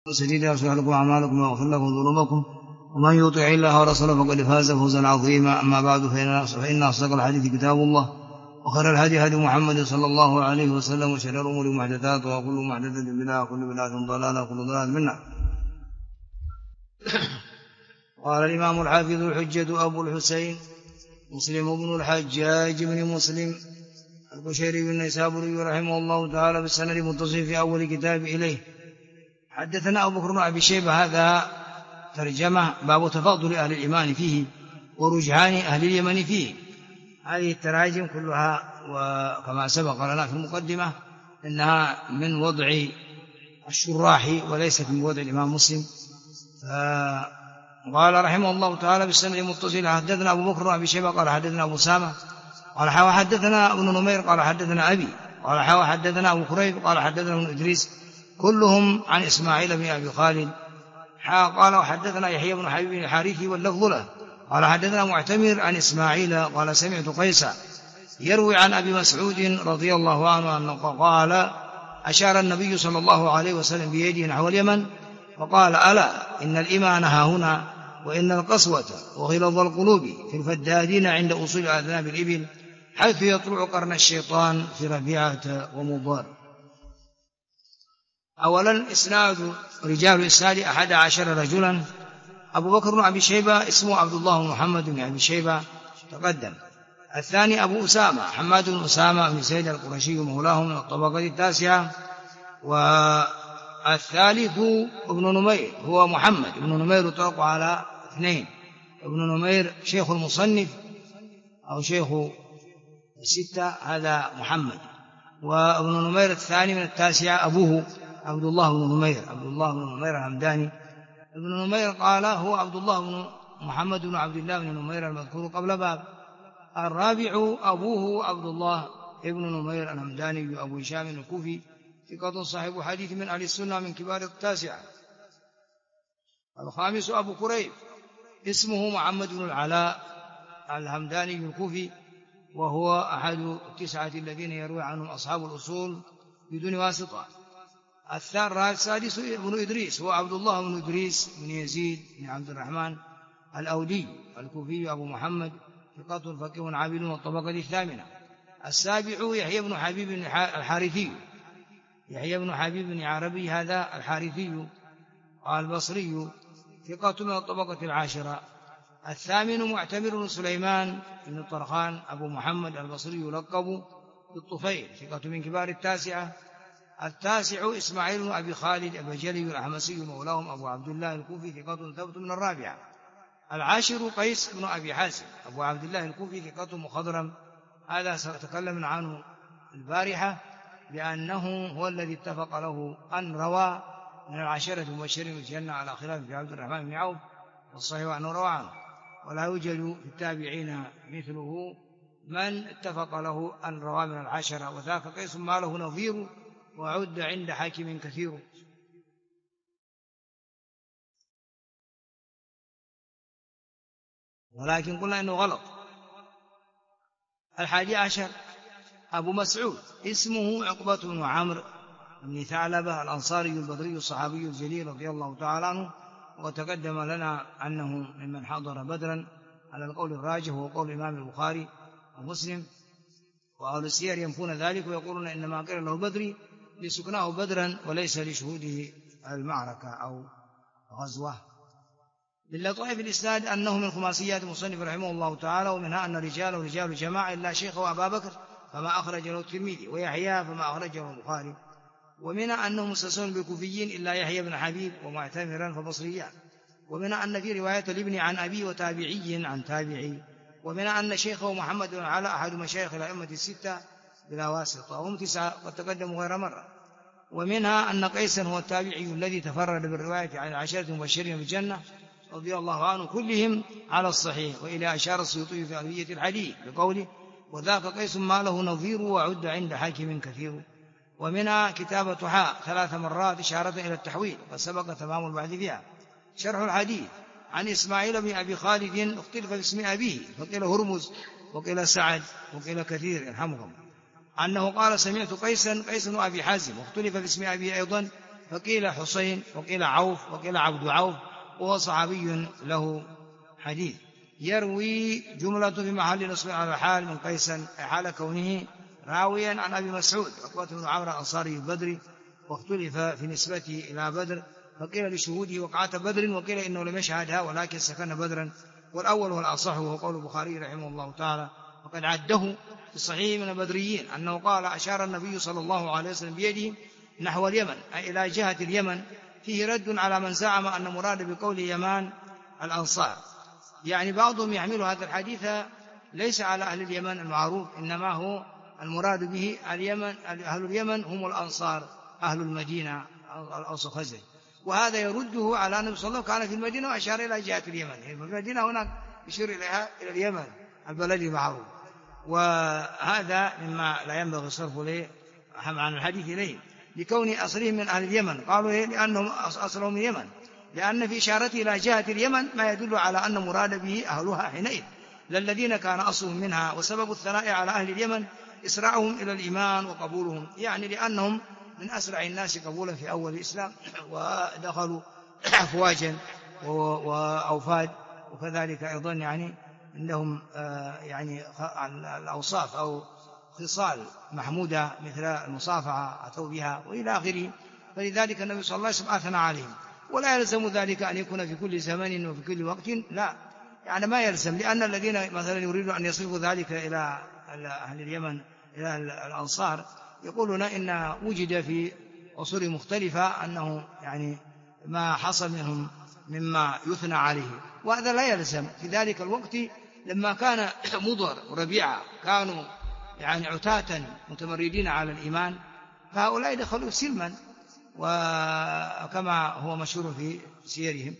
سديدا يصلح لكم أعمالكم ويغفر لكم ذنوبكم ومن يطع الله ورسوله فقد فاز فوزا عظيما. أما بعد فإن أصدق الحديث كتاب الله وخير الهدي هدي محمد صلى الله عليه وسلم وشر الأمور محدثاتها وكل محدثة بدعة وكل بدعة ضلالة وكل ضلالة في النار. قال الإمام الحافظ الحجة أبو الحسين مسلم بن الحجاج بن مسلم القشيري بن النيسابوري رحمه الله تعالى بالسند المتصل في أول كتاب إليه. حدثنا أبو بكر بن أبي شيبة. هذا ترجمة باب تفاضل أهل الإيمان فيه ورجحان أهل اليمن فيه. هذه التراجم كلها وكما سبق لنا في المقدمة إنها من وضع الشراح وليست من وضع الإمام مسلم. قال رحمه الله تعالى بالسند المتصل حدثنا أبو بكر بن أبي شيبة قال حدثنا أبو أسامة قال حدثنا ابن نمير قال حدثنا أبي قال حدثنا أبو كريب قال حدثنا ابن إدريس كلهم عن إسماعيل بن أبي خالد. قال وحدثنا يحيى بن حبيب الحارثي واللفظ له قال حدثنا معتمر عن إسماعيل قال سمعت قيسا يروي عن أبي مسعود رضي الله عنه أنه قال أشار النبي صلى الله عليه وسلم بيده نحو اليمن فقال ألا إن الإيمان ها هنا وإن القسوة وغلظ القلوب في الفدادين عند أصول أذناب الإبل حيث يطلع قرن الشيطان في ربيعة ومضار. أولا إسناد رجال إسناد 11 رجلا. أبو بكر بن أبي شيبة اسمه عبد الله بن محمد بن أبي شيبة تقدم. الثاني أبو أسامة حماد بن أسامة بن زيد القرشي مولاه من الطبقة التاسعة. والثالث ابن نمير هو محمد. ابن نمير يطلق على اثنين. ابن نمير شيخ المصنف أو شيخ الستة هذا محمد. وابن نمير الثاني من التاسعة أبوه عبد الله بن نمير الهمداني. ابن نمير قال هو عبد الله بن محمد بن عبد الله بن نمير المذكور قبل باب. الرابع أبوه عبد الله ابن نمير الهمداني أبو هشام الكوفي ثقة صاحب حديث من أهل السنة من كبار التاسعة. الخامس أبو كريب اسمه محمد بن العلاء الهمداني الكوفي وهو أحد التسعة الذين يروي عنهم أصحاب الأصول بدون واسطة. السادس ابن إدريس هو عبد الله بن إدريس بن يزيد بن عبد الرحمن الأودي الكوفي أبو محمد ثقة فقيه عابد والطبقة الثامنة. السابع يحيى بن حبيب الحارثي يحيى بن حبيب بن عربي هذا الحارثي البصري ثقة من الطبقة العاشرة. الثامن معتمر بن سليمان بن الطرخان أبو محمد البصري يلقب بالطفيل ثقة من كبار التاسعة. التاسع إسماعيل بن أبي خالد البجلي الأحمسي مولاهم أبو عبد الله الكوفي ثقة ثبت من الرابعة. العاشر قيس بن أبي حازم أبو عبد الله الكوفي ثقة مخضرم. هذا سأتكلم عنه البارحة لأنه هو الذي اتفق له أن روى من العشرة المبشرين بالجنة على خلاف في عبد الرحمن بن عوف والصحيح أنه روى عنه ولا يوجد في التابعين مثله من اتفق له أن روى من العشرة وذاك قيس ما له نظير وعد عند حاكم كثير. ولكن قلنا إنه غلط. 11 أبو مسعود اسمه عقبة بن عمرو بن ثعلبة الأنصاري البدري الصحابي الجليل رضي الله تعالى عنه. وتقدم لنا أنه ممن حضر بدرا على القول الراجح وهو قول الإمام البخاري ومسلم. وأهل السير ينفون ذلك ويقولون إنما قيل له بدري لسكناه بدرا وليس لشهوده المعركة أو غزوة. للطائف الإسناد أنه من خماسيات المصنف رحمه الله تعالى ومنها أن رجال جماعة إلا شيخ وأبا بكر فما أخرج له الترمذي ويحيى فما أخرجه البخاري. ومنها أنه مستسون بالكوفيين إلا يحيى بن حبيب ومعتمرا فبصريان. ومنها أن في رواية الابن عن أبي وتابعي عن تابعي. ومنها أن شيخه محمد بن العلاء أحد مشايخ الأئمة الستة بلا واسطة وهم 9 قد تقدموا غير مرة. ومنها أن قيسا هو التابعي الذي تفرد بالرواية عن العشرة المبشرين بالجنة رضي الله عنه كلهم على الصحيح. وإلى أشار السيوطي في ألفية الحديث بقوله وذاك قيس ما له نظير وعد عند حاكم كثير. ومنها كتابة حاء 3 مرات إشارة إلى التحويل وسبق تمام البحث فيها. شرح الحديث عن إسماعيل بن أبي خالد اختلف في اسم أبيه فقيل هرمز وقيل سعد وقيل كثير يرحمكم أنه قال سمعت قيس بن أبي حازم واختلف في اسم أبيه أيضا فقيل حسين وقيل عوف وقيل عبد عوف، وهو صحابي له حديث. يروي جملة في محل نصب على الحال من قيس حال كونه راويا عن أبي مسعود عقبة بن عمرو الأنصاري البدري، واختلف في نسبته إلى بدر، فقيل لشهوده وقعة بدر، وقيل إنه لم يشهدها ولكن سكن بدرا، والأول هو الأصح وهو قول البخاري رحمه الله تعالى، وقد عده في الصحيح من البدريين أنه قال أشار النبي صلى الله عليه وسلم بيده نحو اليمن أي إلى جهة اليمن، فيه رد على من زعم أن مراد بقول يمان الأنصار. يعني بعضهم يحمل هذا الحديث ليس على أهل اليمن المعروف، إنما هو المراد به اليمن، أهل اليمن هم الأنصار أهل المدينة الأوس والخزرج، وهذا يرده على النبي صلى الله عليه وسلم كان في المدينة وأشار إلى جهة اليمن، المدينة هناك يشير إليها إلى اليمن البلد المعروف، وهذا مما لا ينبغي صرفه له عن الحديث إليه لكون أصلهم من أهل اليمن. قالوا لأنهم أصلهم من اليمن، لأن في إشارته إلى جهة اليمن ما يدل على أن مراد به أهلها حينئذ للذين كان أصلهم منها، وسبب الثناء على أهل اليمن إسراعهم إلى الإيمان وقبولهم، يعني لأنهم من أسرع الناس قبولا في أول الإسلام، ودخلوا أفواجا وأوفاد، وكذلك أيضا يعني عندهم يعني الأوصاف أو خصال محمودة مثل المصافحة أتوا بها وإلى آخره، فلذلك النبي صلى الله عليه وسلم أثنى عليهم. ولا يلزم ذلك أن يكون في كل زمن وفي كل وقت، لا، يعني ما يلزم، لأن الذين مثلا يريدون أن يصرفوا ذلك إلى أهل اليمن إلى الأنصار يقولون إن وجد في عصور مختلفة أنه يعني ما حصل منهم مما يثنى عليه، وهذا لا يلزم. في ذلك الوقت لما كان مضر وربيعة كانوا يعني عتاة متمردين على الإيمان، فهؤلاء دخلوا سلما، وكما هو مشهور في سيرهم.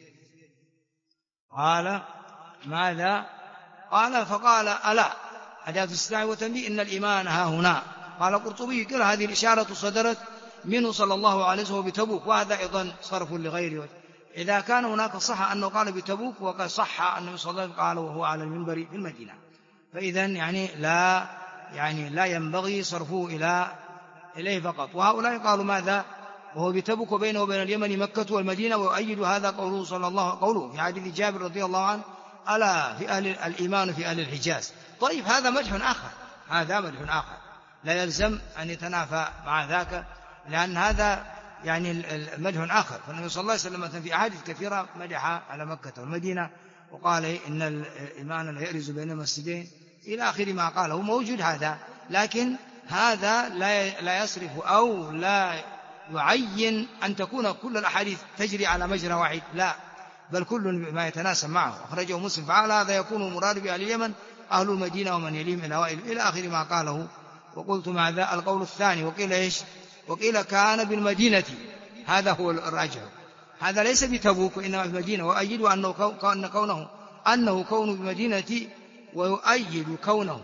قال ماذا؟ قال فقال ألا أداة استدعاء وتنبيه إن الإيمان ها هنا. قال القرطبي كل هذه الإشارة صدرت منه صلى الله عليه وسلم بتبوك، وهذا أيضا صرف لغيره. إذا كان هناك صح أنه قال بتبوك، وقد صح أنه صلى الله عليه وسلم قال وهو على المنبر في المدينة، فإذا يعني لا ينبغي صرفه إليه فقط. وهؤلاء قالوا ماذا؟ وهو بتبوك وبينه وبين اليمن مكة والمدينة، ويؤيد هذا قوله في حديث جابر رضي الله عنه ألا في أهل الإيمان في أهل الحجاز. طيب هذا مدح آخر لا يلزم أن يتنافى مع ذاك، لأن هذا يعني مدح آخر. فالنبي صلى الله عليه وسلم في أحاديث كثيرة مدح على مكة والمدينة، وقال إن الإيمان لا يأرز بين المسجدين إلى آخر ما قاله، موجود هذا، لكن هذا لا يصرف أو لا يعين أن تكون كل الأحاديث تجري على مجرى واحد، لا، بل كل ما يتناسب معه. أخرجه مسلم. فعلى هذا يكون مراد بأهل اليمن أهل المدينة ومن يليهم إلى آخر ما قاله. وقلت ماذا؟ القول الثاني، وقيل إيش؟ وقيل كان بالمدينة، هذا هو الراجح، هذا ليس بتبوك وإنما بالمدينة، وأيد أنه كونه بالمدينة، ويؤيد كونه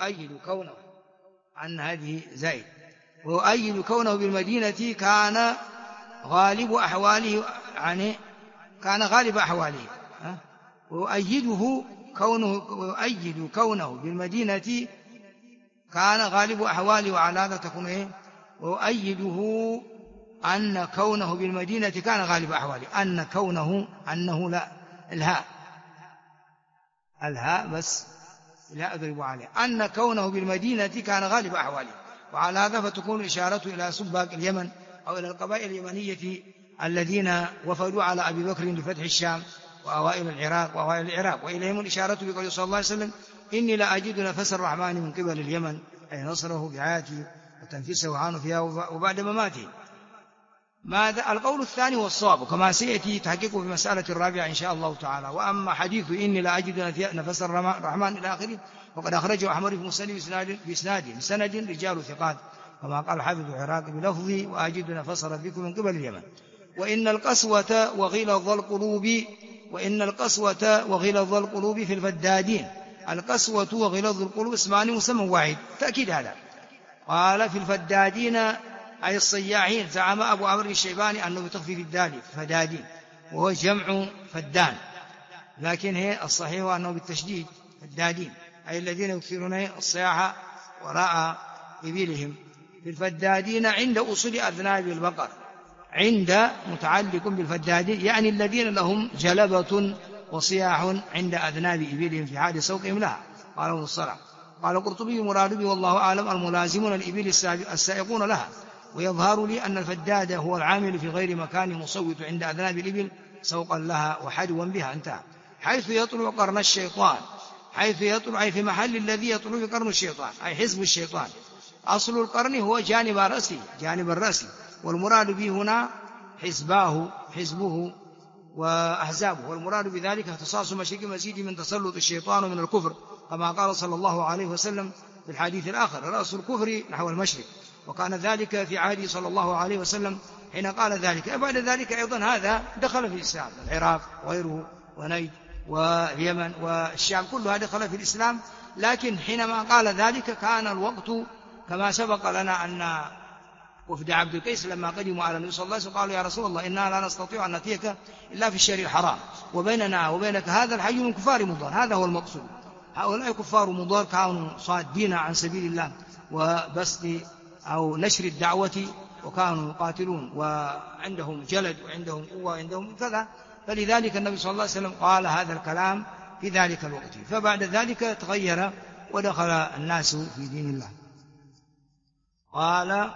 أن هذه زائد، ويؤيد كونه بالمدينة كان غالب أحواله، يعني كان غالب أحواله، ويؤيد كونه بالمدينة كان غالب أحواله، وعلى هذا تكون إيه؟ ويؤيده أن كونه بالمدينة كان غالب أحواله، أنه لا الهاء بس لا أضرب عليه، أن كونه بالمدينة كان غالب أحواله، وعلى هذا فتكون إشارته إلى سباق اليمن أو إلى القبائل اليمنية الذين وفدوا على أبي بكر لفتح الشام وأوائل العراق وإليهم الإشارة بقول صلى الله عليه وسلم إني لا أجد نفس الرحمن من قبل اليمن، أي نصره بعاته وتنفيسه عنه فيها وبعد مماته. ماذا؟ القول الثاني والصواب كما سيأتي تحقيقه في مسألة الرابعة إن شاء الله تعالى. وأما حديث إني لا أجد نفس الرحمن إلى آخره وقد أخرجه أحمد في مسند بسند رجال ثقات، كما قال حافظ العراق بلفظه وأجد نفس ربكم من قبل اليمن. وإن القسوة وغلظ القلوب في الفدادين. القسوة وغلظ القلوب اسمان مسمى واحد، تأكيد هذا. قال في الفدادين أي الصياحين. زعم أبو عمرو الشيباني أنه بتخفيف الدال فدادين، وهو جمع فدان، لكن هي الصحيح أنه بالتشديد فدادين، أي الذين يكثرون الصياحة وراء إبلهم. في الفدادين عند أصول أذناب البقر، عند متعلق بالفدادين، يعني الذين لهم جلبة وصياح عند أذناب إبلهم في حال سوقهم لها. قال ابن الصلاح. قال القرطبي مراد به والله أعلم الملازمون الإبل السائقون لها. ويظهر لي أن الفداد هو العامل في غير مكان مصوت عند أذناب الإبل سوقا لها وحدوا بها، انتهى. حيث يطلع قرن الشيطان، حيث يطلع أي في محل الذي يطلع قرن الشيطان أي حزب الشيطان. أصل القرن هو جانب رأسه، جانب الرأس، والمراد به هنا حزبه وأحزابه، والمراد بذلك اختصاص مشرك المزيد من تسلط الشيطان ومن الكفر، كما قال صلى الله عليه وسلم في الحديث الآخر: رأس الكفر نحو المشرك. وكان ذلك في عهده صلى الله عليه وسلم حين قال ذلك. بعد ذلك أيضا هذا دخل في الإسلام، العراق وغيره ونجد واليمن والشام كلها دخل في الإسلام. لكن حينما قال ذلك كان الوقت كما سبق لنا أن وفد عبد القيس لما قدموا على النبي صلى الله عليه وسلم قالوا: يا رسول الله إننا لا نستطيع أن نأتيك إلا في الشهر الحرام، وبيننا وبينك هذا الحي من كفار مضر. هذا هو المقصود. هؤلاء كفار مضر كانوا صادين عن سبيل الله وبسط أو نشر الدعوة، وكانوا يقاتلون وعندهم جلد وعندهم قوة وعندهم كذا، فلذلك النبي صلى الله عليه وسلم قال هذا الكلام في ذلك الوقت. فبعد ذلك تغير ودخل الناس في دين الله. قال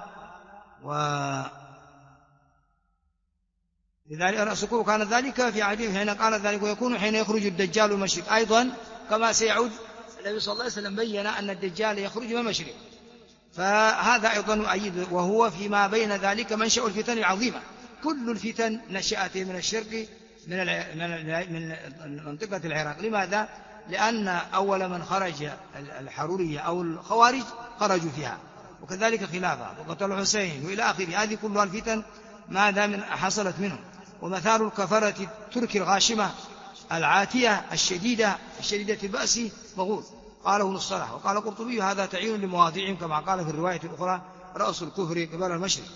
لذلك رأسكم كان ذلك في عهده حين قال ذلك، ويكون حين يخرج الدجال من المشرق. أيضا كما سيعود النبي صلى الله عليه وسلم بين أن الدجال يخرج من المشرق، فهذا أيضا يؤيد، وهو فيما بين ذلك منشأ الفتن العظيمة. كل الفتن نشأت من الشرق من منطقة العراق. لماذا؟ لأن أول من خرج الحرورية أو الخوارج خرجوا فيها، وكذلك خلافة وقتل الحسين وإلى آخره. هذه كلها الفتن ماذا من حصلت منهم. ومثال الكفرة الترك الغاشمة العاتية الشديدة البأس مغول. قاله ابن الصلاح. وقال القرطبي: هذا تعيين لمواضعهم كما قال في الرواية الأخرى: رأس الكفر قبل المشرق.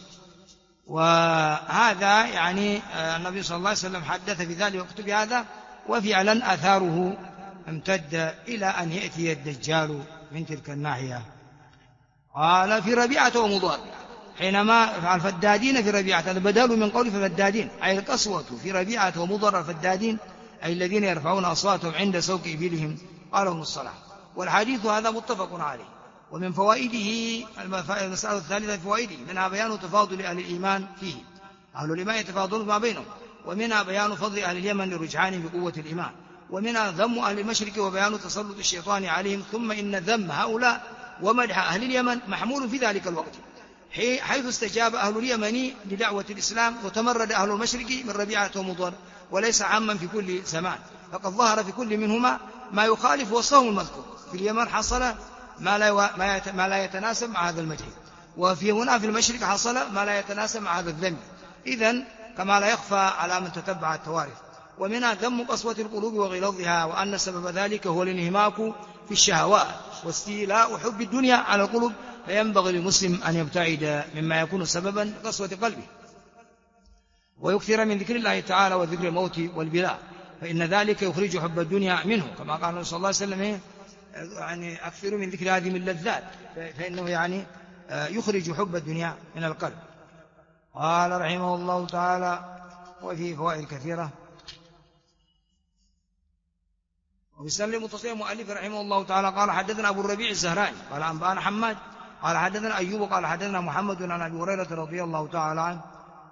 وهذا يعني النبي صلى الله عليه وسلم حدث في ذلك وكتب هذا، وفعلا أثاره امتد إلى أن يأتي الدجال من تلك الناحية. قال: في ربيعة ومضر، حينما الفدادين في ربيعة، هذا بدل من قول فدادين أي القسوة في ربيعة ومضر الفدادين أي الذين يرفعون أصواتهم عند سوق إبلهم. قاله ابن الصلاح. والحديث هذا متفق عليه. ومن فوائده المسألة الثالثة في فوائده منها بيان تفاضل أهل الإيمان فيه، أهل الإيمان يتفاضلون ما بينهم، ومنها بيان فضل أهل اليمن لرجعان بقوة الإيمان، ومنها ذم أهل المشرك وبيان تسلط الشيطان عليهم. ثم إن ذم هؤلاء ومدح أهل اليمن محمول في ذلك الوقت، حيث استجاب أهل اليمن لدعوة الإسلام وتمرد أهل المشرك من ربيعة ومضر، وليس عاما في كل زمان، فقد ظهر في كل منهما ما يخالف وصفهم المذكور. في اليمن حصل ما لا يتناسب مع هذا المدح، وفي هنا في المشرق حصل ما لا يتناسب مع هذا الذم. إذن كما لا يخفى على من تتبع التوارث. ومنها ذم قسوة القلوب وغلظها، وأن سبب ذلك هو الانهماك في الشهوات واستيلاء حب الدنيا على القلوب، فينبغي للمسلم أن يبتعد مما يكون سببا قسوة قلبه، ويكثر من ذكر الله تعالى وذكر الموت والبلاء، فإن ذلك يخرج حب الدنيا منه، كما قال النبي صلى الله عليه وسلم: يعني أكثروا من ذكر هذه من اللذات، فإنه يعني يخرج حب الدنيا من القلب. قال رحمه الله تعالى: وفيه فوائد كثيرة. وبسلم متصل مؤلف رحمه الله تعالى قال: حدثنا أبو الربيع الزهراني قال أنبأنا حماد قال حدثنا أيوب قال حدثنا محمد عن أبي هريرة رضي الله تعالى عنه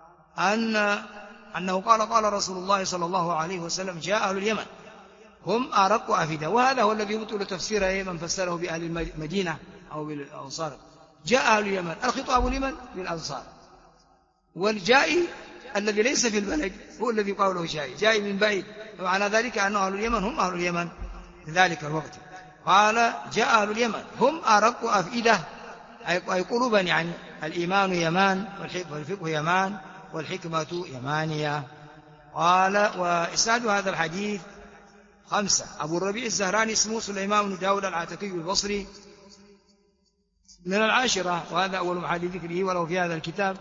أنه قال رسول الله صلى الله عليه وسلم: جاء أهل اليمن هم أرق أفئدة. وهذا هو الذي يبطل تفسيره من فسره بأهل المدينة أو بالأنصار. جاء أهل اليمن، الخطاب لمن؟ للأنصار. والجائي الذي ليس في البلد هو الذي يقال له جائي من بعيد، ومعنى ذلك أن أهل اليمن هم أهل اليمن في ذلك الوقت. قال: جاء أهل اليمن هم أرق أفئدة أي قلوبا، يعني الإيمان يمان والفقه يمان والحكمة يمانية. قال: وإسناد هذا الحديث 5. أبو الربيع الزهراني اسمه سليمان بن داود العتكي البصري من العاشرة، وهذا أول محل ذكره، وله في هذا الكتاب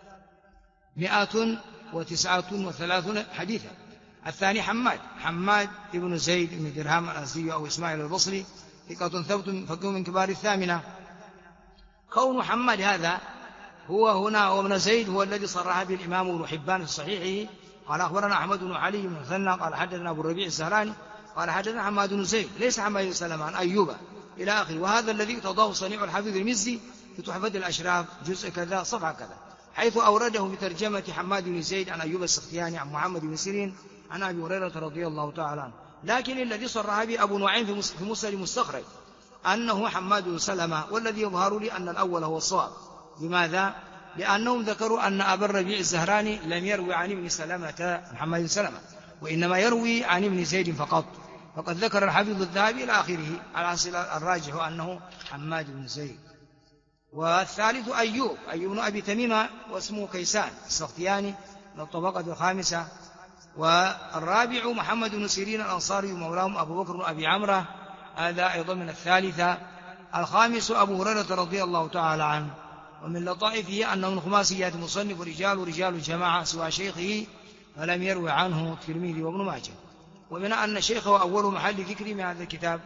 139 حديثا. الثاني حماد بن زيد بن درهم الأزدي أو إسماعيل البصري، ثقة ثبت فقيه من كبار الثامنة. كون حماد هذا هو هنا وابن زيد هو الذي صرح به الإمام ابن حبان في صحيحه قال أخبرنا أحمد بن علي بن مثنى قال حدثنا أبو الربيع الزهراني قال حدثنا حماد بن زيد ليس حماد بن سلمة عن أيوب إلى آخره. وهذا الذي اقتضاه صنيع الحافظ المزي في تحفة الأشراف جزء كذا صفحة كذا، حيث أورده بترجمة حماد بن زيد عن أيوب السختياني عن محمد بن سيرين عن أبي هريرة رضي الله تعالى عنه. لكن الذي صرح به أبو نعيم في مسند المستخرج أنه حماد بن سلمة، والذي يظهر لي أن الأول هو الصواب. لماذا؟ لأنهم ذكروا أن أبا الربيع الزهراني لم يروي عن ابن سلمة محمد بن سلمة، وإنما يروي عن ابن زيد فقط. فقد ذكر الحافظ الذهبي إلى آخره، على الراجح أنه حماد بن زيد. والثالث أيوب بن أبي تميمة واسمه كيسان السختياني من الطبقة الخامسة. والرابع محمد بن سيرين الأنصاري مولاهم أبو بكر بن أبي عمرة، هذا أيضا من الثالثة. الخامس أبو هريرة رضي الله تعالى عنه. ومن لطائفه أنه من خماسيات المصنف رجال الجماعة سوى شيخه فلم يروي عنه الترمذي وابن ماجه. ومن أن شيخه أول محل ذكر من هذا الكتاب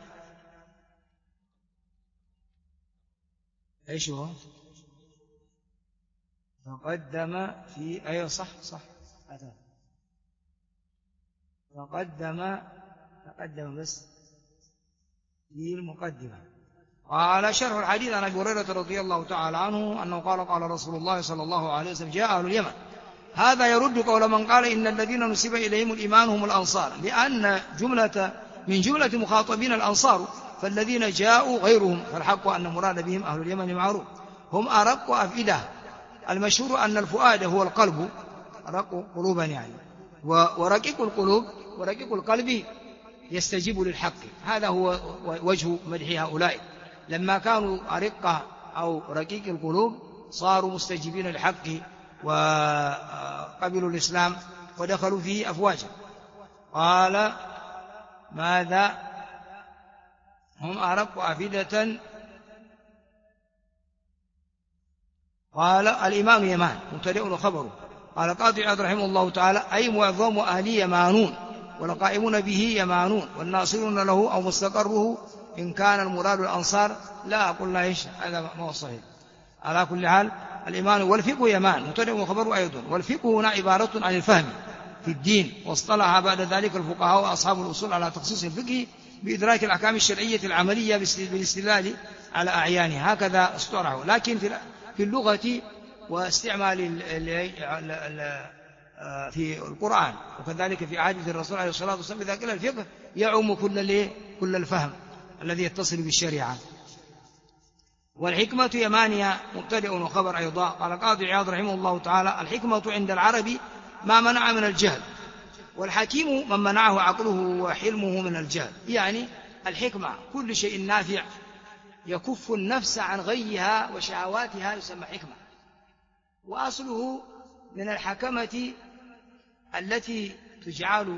ايش هو؟ تقدم في ايوه صح تقدم بس في المقدمة. وعلى شرح الحديث عن أبي هريرة رضي الله تعالى عنه أنه قال رسول الله صلى الله عليه وسلم جاء أهل اليمن. هذا يرد قول من قال إن الذين نسب إليهم الإيمان هم الأنصار، لأن من جملة مخاطبين الأنصار، فالذين جاءوا غيرهم، فالحق أن مراد بهم أهل اليمن معروف، هم أرق أفئدة. المشهور أن الفؤاد هو القلب، أرق قلوبا يعني، ورقيق القلب يستجيب للحق. هذا هو وجه مدح هؤلاء، لما كانوا أرقة أو رقيق القلوب صاروا مستجيبين للحق وقبلوا الإسلام ودخلوا فيه أفواجا. قال ماذا؟ هم أرق أفئدة. قال الإمام يمان مبتدأ وخبره. قال قاضي عياض رحمه الله تعالى أي معظم أهلي يمانون، والقائمون به يمانون، والناصرون له أو مستقره إن كان المراد الأنصار لا أقول لا إيش، هذا ما هو صحيح. على كل حال الإيمان والفقه يمان مبتدأ وخبره أيضا. والفقه هنا عبارة عن الفهم في الدين، واصطلح بعد ذلك الفقهاء وأصحاب الأصول على تخصيص الفقه بإدراك الأحكام الشرعية العملية بالاستدلال على أعيانها، هكذا اصطلحوا. لكن في اللغة واستعمال في القرآن وكذلك في أحاديث الرسول عليه الصلاة والسلام، إذا قيل الفقه يعم كل الفهم الذي يتصل بالشريعة. والحكمة يمانية مبتدأ وخبر أيضا. قال قاضي عياض رحمه الله تعالى الحكمة عند العرب ما منع من الجهل، والحكيم من منعه عقله وحلمه من الجهل. يعني الحكمة كل شيء نافع يكف النفس عن غيها وشهواتها يسمى حكمة. وأصله من الحكمة التي تجعل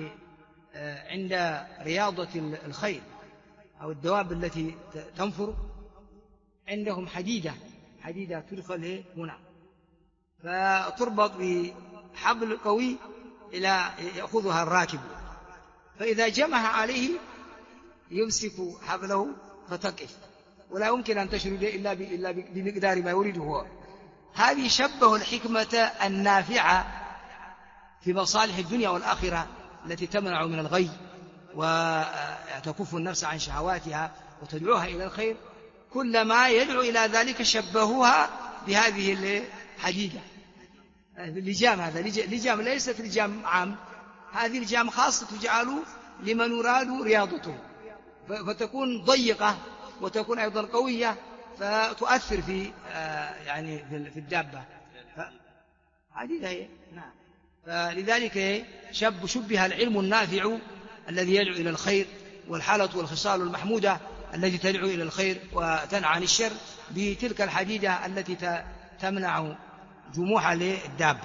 عند رياضة الخيل أو الدواب التي تنفر، عندهم حديدة تدخل هنا فتربط بحبل قوي إلى يأخذها الراكب، فإذا جمع عليه يمسك حبله فتقف، ولا يمكن أن تشرد إلا بمقدار ما يريده هو. هذه شبه الحكمة النافعة في مصالح الدنيا والآخرة التي تمنع من الغي وتكف النفس عن شهواتها وتدعوها إلى الخير. كلما يدعو إلى ذلك شبهوها بهذه الحديدة. اللجام، هذا لجام ليست لجام عام، هذه لجام خاصة تجعل لمن يراد رياضته، فتكون ضيقة وتكون أيضا قوية فتؤثر في في الدابة. حديدة هي نعم. فلذلك شبه العلم النافع الذي يدعو إلى الخير والحالة والخصال المحمودة التي تدعو إلى الخير وتنهى عن الشر بتلك الحديدة التي تمنع جموح للدابة.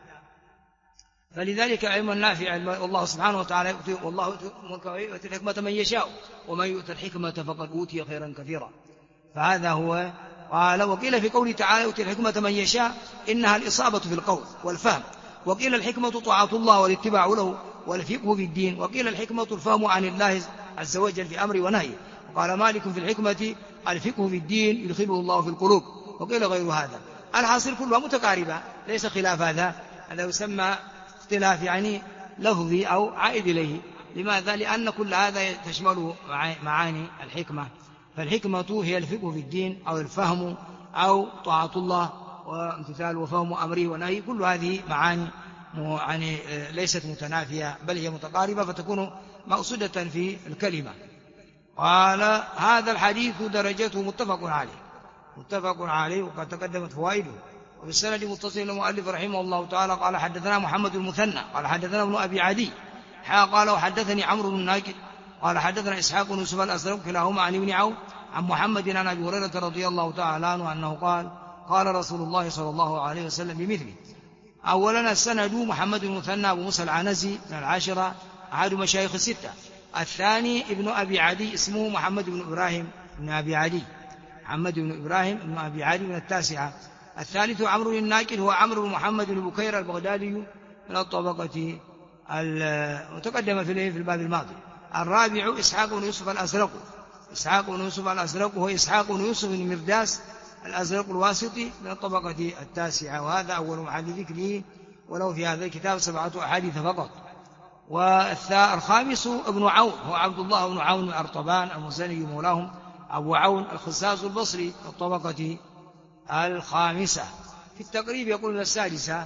فلذلك علم النافع والله سبحانه وتعالى والله يؤتي الحكمة من يشاء ومن يؤتي الحكمة فقد أوتي خيرا كثيرا. فهذا هو. قال وقيل في قوله تعالى يؤتي الحكمة من يشاء إنها الإصابة في القول والفهم، وقيل الحكمة طاعة الله والاتباع له والفقه في الدين، وقيل الحكمة الفهم عن الله عز وجل في أمر ونهي. وقال مالك في الحكمة الفقه في الدين يدخله الله في القلوب، وقيل غير هذا. الحاصل كلها متقاربة، ليس خلاف هذا يسمى اختلاف يعني لفظي أو عائد إليه. لماذا؟ لأن كل هذا تشمل معاني الحكمة، فالحكمة هي الفقه في الدين أو الفهم أو طاعة الله وامتثال وفهم أمره ونهيه، كل هذه معاني يعني ليست متنافية بل هي متقاربة فتكون مقصودة في الكلمة. قال هذا الحديث درجته متفق عليه وقد تقدمت فوائده. وبالسند متصل المؤلف رحمه الله تعالى قال حدثنا محمد المثنى قال حدثنا ابن أبي عدي قال وحدثني عمرو بن ناقد قال حدثنا إسحاق بن يوسف الأزرق كلاهما عن ابن عون عن محمد عن أبي هريرة رضي الله تعالى عنه أنه قال قال رسول الله صلى الله عليه وسلم بمثله. أولا السند محمد المثنى أبو موسى العنزي من العاشرة أحد مشايخ الستة. الثاني ابن أبي عدي اسمه محمد بن إبراهيم بن أبي عدي، محمد بن إبراهيم بن أبي عدي من التاسعة. الثالث عمرو بن ناقد هو عمرو بن محمد بن بكير البغدادي من الطبقة وتقدم في الباب الماضي. الرابع إسحاق بن يوسف الأزرق هو إسحاق بن يوسف بن مرداس الأزرق الواسطي من الطبقة التاسعة، وهذا أول محل ذكره ولو في هذا الكتاب 7 أحاديث فقط. والخامس ابن عون هو عبد الله بن عون الأرطبان المزني مولاهم أبو عون الخزاز البصري من الطبقة الخامسة. في التقريب يقول السادسة.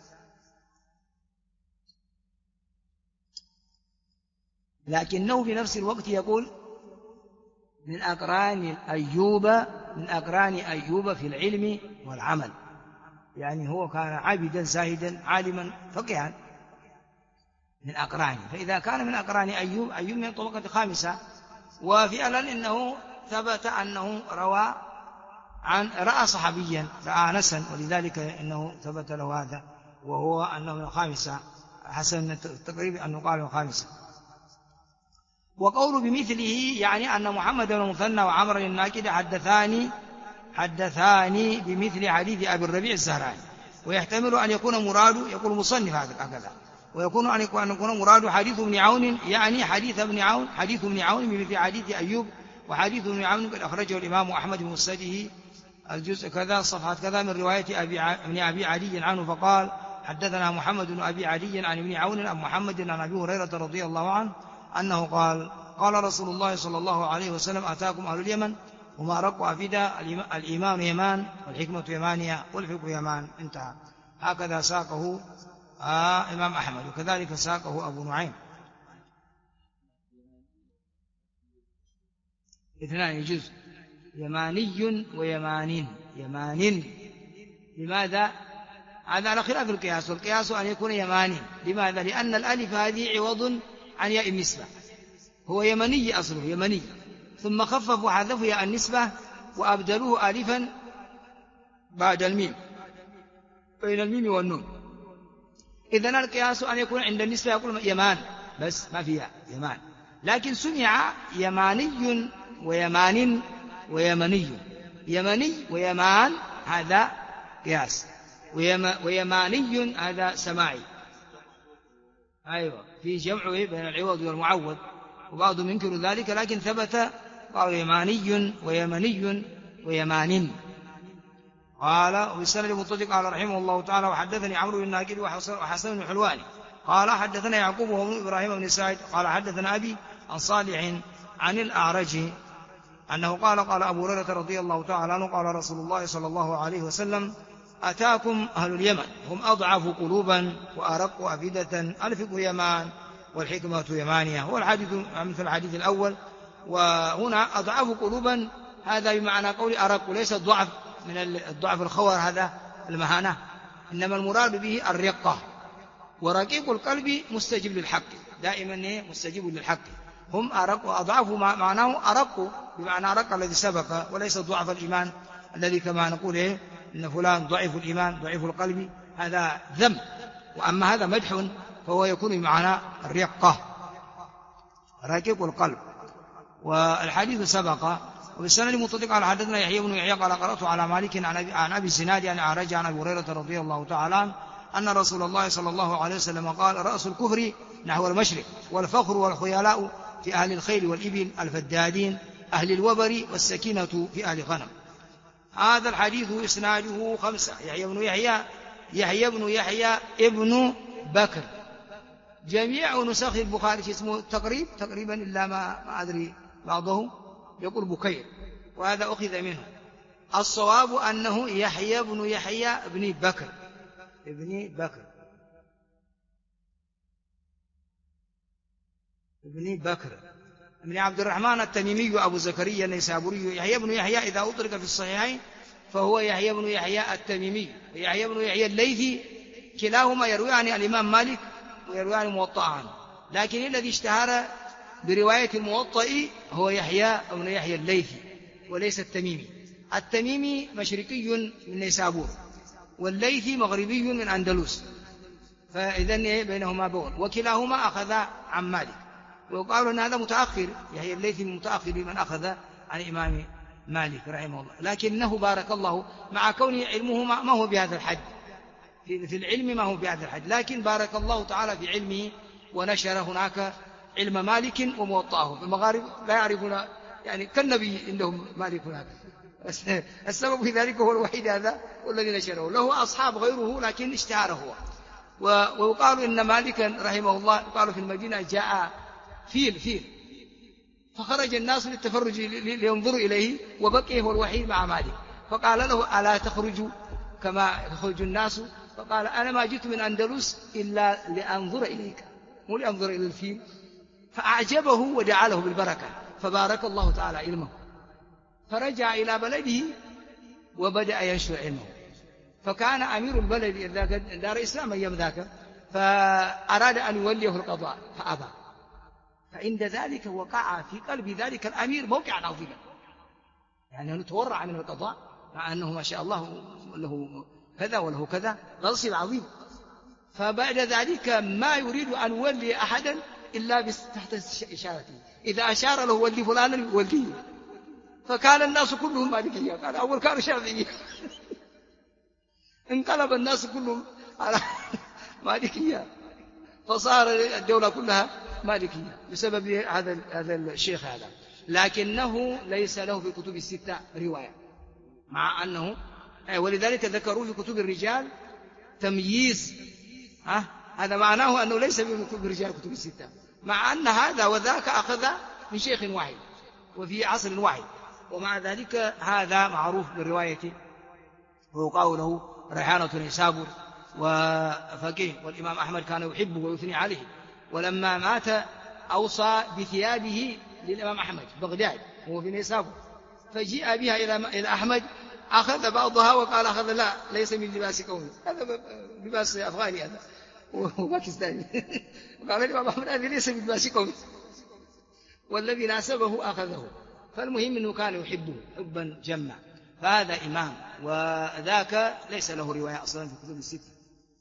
لكنه في نفس الوقت يقول من أقران أيوب في العلم والعمل، يعني هو كان عابدا زاهدا عالما فقيها من أقرانه، فإذا كان من أقران أيوب من الطبقة الخامسة. وفعلا إنه ثبت أنه رأى صحابيا رأى أنسا، ولذلك إنه ثبت له هذا وهو أنه من الخامسة، حسن التقريب أنه قال من الخامسة. وقول بمثله يعني أن محمد بن المثنى وعمر الناقد حدثاني بمثل حديث أبي الربيع الزهراني، ويحتمل أن يكون مراد يقول مصنف هكذا، ويكون أن يكون مراد حديث ابن عون يعني حديث ابن عون بمثل حديث أيوب. وحديث ابن عون قد أخرجه الإمام أحمد بن مسنده الجزء كذا صفحة كذا من رواية ابن أبي عدي عنه فقال حدثنا محمد بن أبي عدي عن ابن عون عن محمد عن أبي هريرة رضي الله عنه أنه قال رسول الله صلى الله عليه وسلم أتاكم أهل اليمن وما رقوا أفدا الإيمان يمان والحكمة يمانية والفقه يمان. انتهى. هكذا ساقه إمام أحمد وكذلك ساقه أبو نعيم. اثنان يجوز يماني يمان. لماذا؟ هذا على خلاف القياس، والقياس أن يكون يماني. لماذا؟ لأن الألف هذه عوض عن ياء النسبة، هو يمني أصله يمني، ثم خففوا وحذفوا ياء النسبة وأبدلوه ألفا بعد الميم بين الميم والنون. إذن القياس أن يكون عند النسبة يقول يمان بس ما فيها يمان، لكن سمع يماني ويمان ويمني، يمني ويمان هذا قياس، ويماني هذا سماعي. أيوة في جمع بين العوض والمعوض، وبعضهم ينكر ذلك لكن ثبت قال يماني ويمني ويمان. قال وبالسند المتصل قال رحمه الله تعالى وحدثني عمرو بن ناقد وحسن بن حلواني قال حدثنا يعقوب وابن إبراهيم بن سعيد قال حدثنا أبي عن صالح عن الأعرج أنه قال أبو هريرة رضي الله تعالى عنه قال رسول الله صلى الله عليه وسلم أتاكم أهل اليمن هم أضعف قلوبا وأرق أفئدة الفقه يمان والحكمة يمانية. هو الحديث مثل الحديث الأول، وهنا أضعف قلوبا هذا بمعنى قول أرق، ليس الضعف من الضعف الخور هذا المهانة، إنما المراد به الرقة. ورقيق القلب مستجيب للحق، دائما مستجيب للحق. هم أرق وأضعف معناه أرق بمعنى أرق الذي سبق، وليس ضعف الإيمان الذي كما نقول إن فلان ضعيف الإيمان ضعيف القلب، هذا ذم. وأما هذا مدح فهو يكون بمعنى الرقة رقيق القلب. والحديث سبق. وبالسند المتصل قال حدثنا يحيى بن يحيى قال قرأت على مالك عن أبي الزناد عن أعرج عن أبي هريرة رضي الله تعالى عنه أن رسول الله صلى الله عليه وسلم قال رأس الكفر نحو المشرق، والفخر والخيلاء في أهل الخيل والإبل الفدادين أهل الوبر، والسكينة في أهل غنم. هذا الحديث إسناده 5. يحيى بن يحيى ابن بكر. جميع نسخ البخاري اسمه تقريبا إلا ما أدري بعضهم يقول بكير، وهذا أخذ منه. الصواب أنه يحيى بن يحيى ابن بكر ابن عبد الرحمن التميمي أبو زكريا النيسابوري. يحيى بن يحيى إذا أطلق في الصحيحين فهو يحيى بن يحيى التميمي ويحيى بن يحيى الليثي، كلاهما يروي عن الإمام مالك ويروي عن الموطأ عنه، لكن الذي اشتهر برواية الموطأ هو يحيى بن يحيى الليثي وليس التميمي. التميمي مشرقي من نيسابور، والليثي مغربي من أندلس، فإذن بينهما بعد، وكلاهما أخذ عن مالك. ويقال أن هذا متأخر، يحيى الليثي من متأخر من أخذ عن إمام مالك رحمه الله، لكنه بارك الله مع كون علمه ما هو بهذا الحد، في العلم ما هو بهذا الحد، لكن بارك الله تعالى في علمه ونشر هناك علم مالك وموطأه. في المغارب لا يعرفون، يعني كالنبي عندهم مالك هناك. السبب في ذلك هو الوحيد هذا والذي نشره، له أصحاب غيره لكن اشتهر هو. ويقال إن مالكا رحمه الله قالوا في المدينة جاء فيل فخرج الناس للتفرج لينظروا إليه، وبقي هو الوحيد مع مالك، فقال له ألا تخرج كما يخرج الناس؟ فقال أنا ما جئت من أندلس إلا لأنظر إليك، مو لأنظر إلى الفيل. فأعجبه ودعا له بالبركة، فبارك الله تعالى علمه، فرجع إلى بلده وبدأ ينشر علمه. فكان أمير البلد دار إسلام أيام ذاك، فأراد أن يوليه القضاء فأبى. فعند ذلك وقع في قلب ذلك الأمير موقعا عظيما، يعني أنه تورع عن القضاء مع أنه ما شاء الله له كذا وله كذا، منصب عظيم. فبعد ذلك ما يريد أن يولي أحدا إلا تحت إشارته، إذا أشار له ولي فلانا يوليه. فكان الناس كلهم مالكية، قال أول كانوا شافعية انقلب الناس كلهم على مالكية، فصار الدولة كلها مالكية بسبب هذا الشيخ هذا. لكنه ليس له في الكتب الستة رواية، مع أنه ولذلك ذكروا في كتب الرجال تمييز، هذا معناه أنه ليس في كتب الرجال كتب الستة، مع أن هذا وذاك أخذ من شيخ واحد وفي عصر واحد، ومع ذلك هذا معروف بالرواية. ويقال له ريحانة نيسابور وفقيه، والإمام أحمد كان يحبه ويثني عليه، ولما مات أوصى بثيابه للإمام أحمد بغداد وهو في نيسابور، فجيء بها إلى أحمد، أخذ بعضها وقال أخذ لا ليس من لباس قومي، هذا لباس أفغاني هذا وباكستاني وقال الإمام أحمد هذا ليس من لباس قومي، والذي ناسبه أخذه. فالمهم أنه كان يحبه حبا جما، فهذا إمام، وذاك ليس له رواية أصلا في كتب الستة.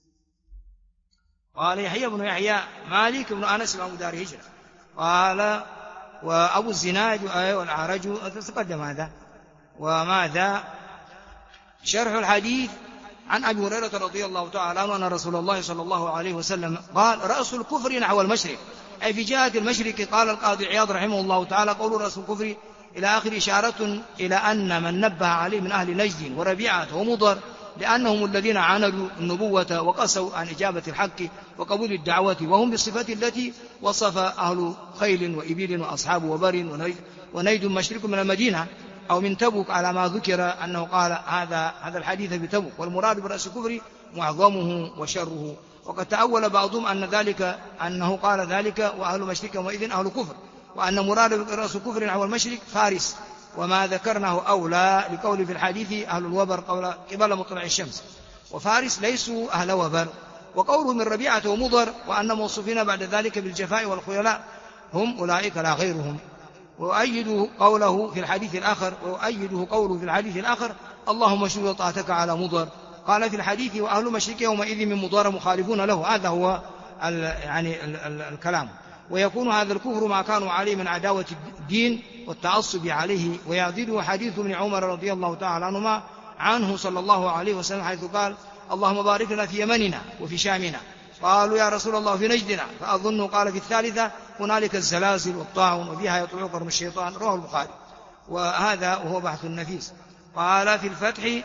قال يحيى بن يحيى مالك بن أنس إمام دار هجرة. قال وأبو الزناد والأعرج تقدم هذا. وماذا شرح الحديث عن أبي هريرة رضي الله تعالى عنه أن رسول الله صلى الله عليه وسلم قال رأس الكفر نحو المشرق، أي في جهة المشرق. قال القاضي عياض رحمه الله تعالى قول رأس الكفر إلى آخر إشارة إلى أن من نبه عليه من أهل نجد وربيعة ومضر، لأنهم الذين عاندوا النبوة وقسوا عن إجابة الحق وقبول الدعوة، وهم بالصفة التي وصف أهل خيل وإبل وأصحاب وبر ونيد مشرق من المدينة أو من تبوك، على ما ذكر أنه قال هذا الحديث بتبوك، والمراد برأس الكفر معظمه وشره. وقد تأول بعضهم أنه قال ذلك وأهل مشرق يومئذ أهل كفر، وأن مراد برأس الكفر نحو المشرق فارس، وما ذكرناه أولى لقول في الحديث أهل الوبر قبل مطلع الشمس، وفارس ليسوا أهل وبر. وقوله من ربيعة ومضر وأن موصوفين بعد ذلك بالجفاء والخيلاء هم أولئك لا غيرهم. وأيده قوله في الحديث الآخر اللهم شو طاعتك على مضر. قال في الحديث وأهل مشرك يومئذ من مضر مخالفون له، هذا هو الكلام. ويكون هذا الكفر ما كانوا عليه من عداوة الدين والتعصب عليه. ويعضده حديث ابن عمر رضي الله تعالى عنهما عنه صلى الله عليه وسلم حيث قال اللهم بارك لنا في يمننا وفي شامنا. قالوا يا رسول الله في نجدنا، فأظنه قال في الثالثة هنالك الزلازل والطاعون وبها يطلع قرن الشيطان، رواه البخاري. وهذا وهو بحث النفيس. قال في الفتح.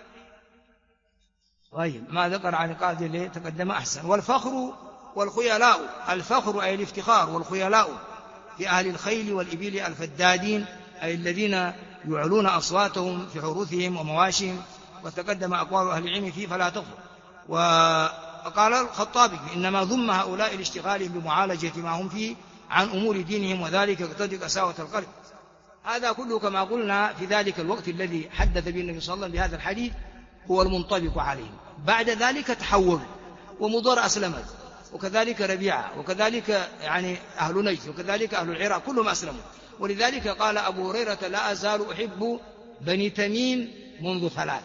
طيب ما ذكر عن القاضي اللي تقدم أحسن. والفخر والخيلاء، الفخر أي الافتخار، والخيلاء في أهل الخيل والإبل الفدادين، أي الذين يعلون أصواتهم في حروثهم ومواشهم، وتقدم أقوال أهل العلم فيه فلا تغفر. وقال الخطابي إنما ضم هؤلاء الاشتغال بمعالجة ما هم فيه عن أمور دينهم، وذلك يقتضي قساوة القلب. هذا كله كما قلنا في ذلك الوقت الذي حدث به النبي صلى الله عليه وسلم بهذا الحديث هو المنطبق عليهم. بعد ذلك تحول، ومضر أسلمت، وكذلك ربيعة، وكذلك يعني أهل نجد، وكذلك أهل العراق كلهم أسلموا. ولذلك قال أبو هريرة لا أزال أحب بني تميم منذ 3.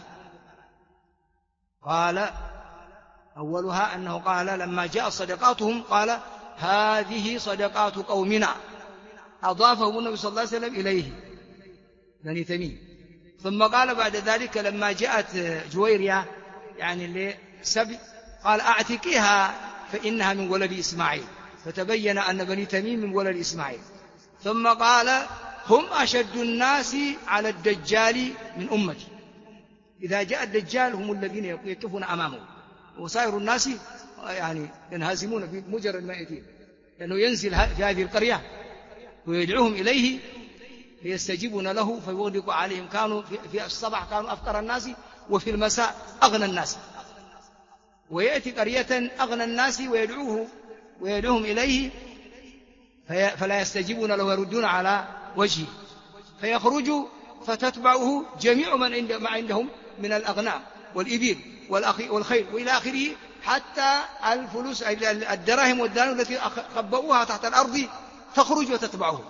قال أولها أنه قال لما جاء صدقاتهم قال هذه صدقات قومنا، أضافهم النبي صلى الله عليه وسلم إليه بني تميم. ثم قال بعد ذلك لما جاءت جويرية يعني اللي سبي قال أعتقيها فإنها من ولد إسماعيل، فتبين أن بني تميم من ولد إسماعيل. ثم قال هم أشد الناس على الدجال من أمتي، إذا جاء الدجال هم الذين يقفون أمامه، وسائر الناس يعني ينهزمون بمجرد ما يأتي، لأنه ينزل في هذه القرية ويدعوهم إليه فيستجيبون له فيغدق عليهم. كانوا في الصباح كانوا أفقر الناس، وفي المساء أغنى الناس، ويأتي قرية أغنى الناس ويدعوهم إليه فلا يستجيبون له ويردون على وجهه، فيخرج فتتبعه جميع ما عندهم من الأغنام والإبل والخيل وإلى آخره، حتى الفلوس الدراهم والدنانير التي خبؤوها تحت الأرض تخرج وتتبعه،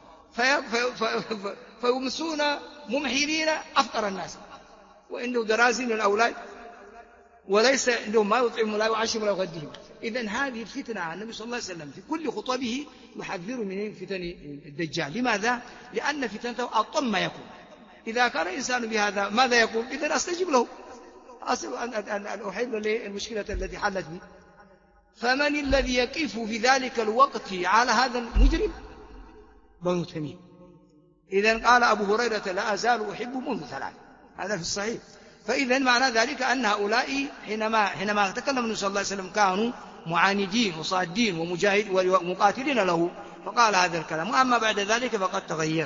فيمسون ممحلين أفقر الناس، وعنده درازين للأولاد، وليس عندهم ما يطعم ولا يعشم ولا يغديهم. إذن هذه الفتنة النبي صلى الله عليه وسلم في كل خطبه يحذر من فتن الدجال. لماذا؟ لأن فتنته أطم ما يكون. إذا كان الإنسان بهذا ماذا يقول؟ إذن أستجيب له، أن أحل للمشكلة التي حلت بي. فمن الذي يقف في ذلك الوقت على هذا المجرم؟ بنو تميم. إذن قال أبو هريرة لا أزال أحب منذ 3، هذا في الصحيح. فإذن معنى ذلك أن هؤلاء حينما تكلم النبي صلى الله عليه وسلم كانوا معاندين وصادين ومقاتلين له، فقال هذا الكلام. وأما بعد ذلك فقد تغير.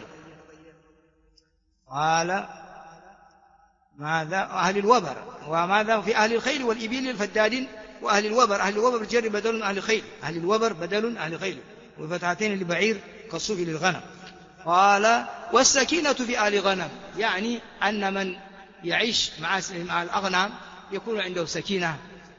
قال ماذا؟ أهل الوبر. وماذا؟ في أهل الخيل والإبل الفدادين وأهل الوبر. أهل الوبر جر بدل أهل الخيل، أهل الوبر بدل أهل الخيل، وفتحتين لبعير كالصوف للغنم. قال والسكينة في آل غنم، يعني أن من يعيش مع الأغنام يكون عنده سكينة،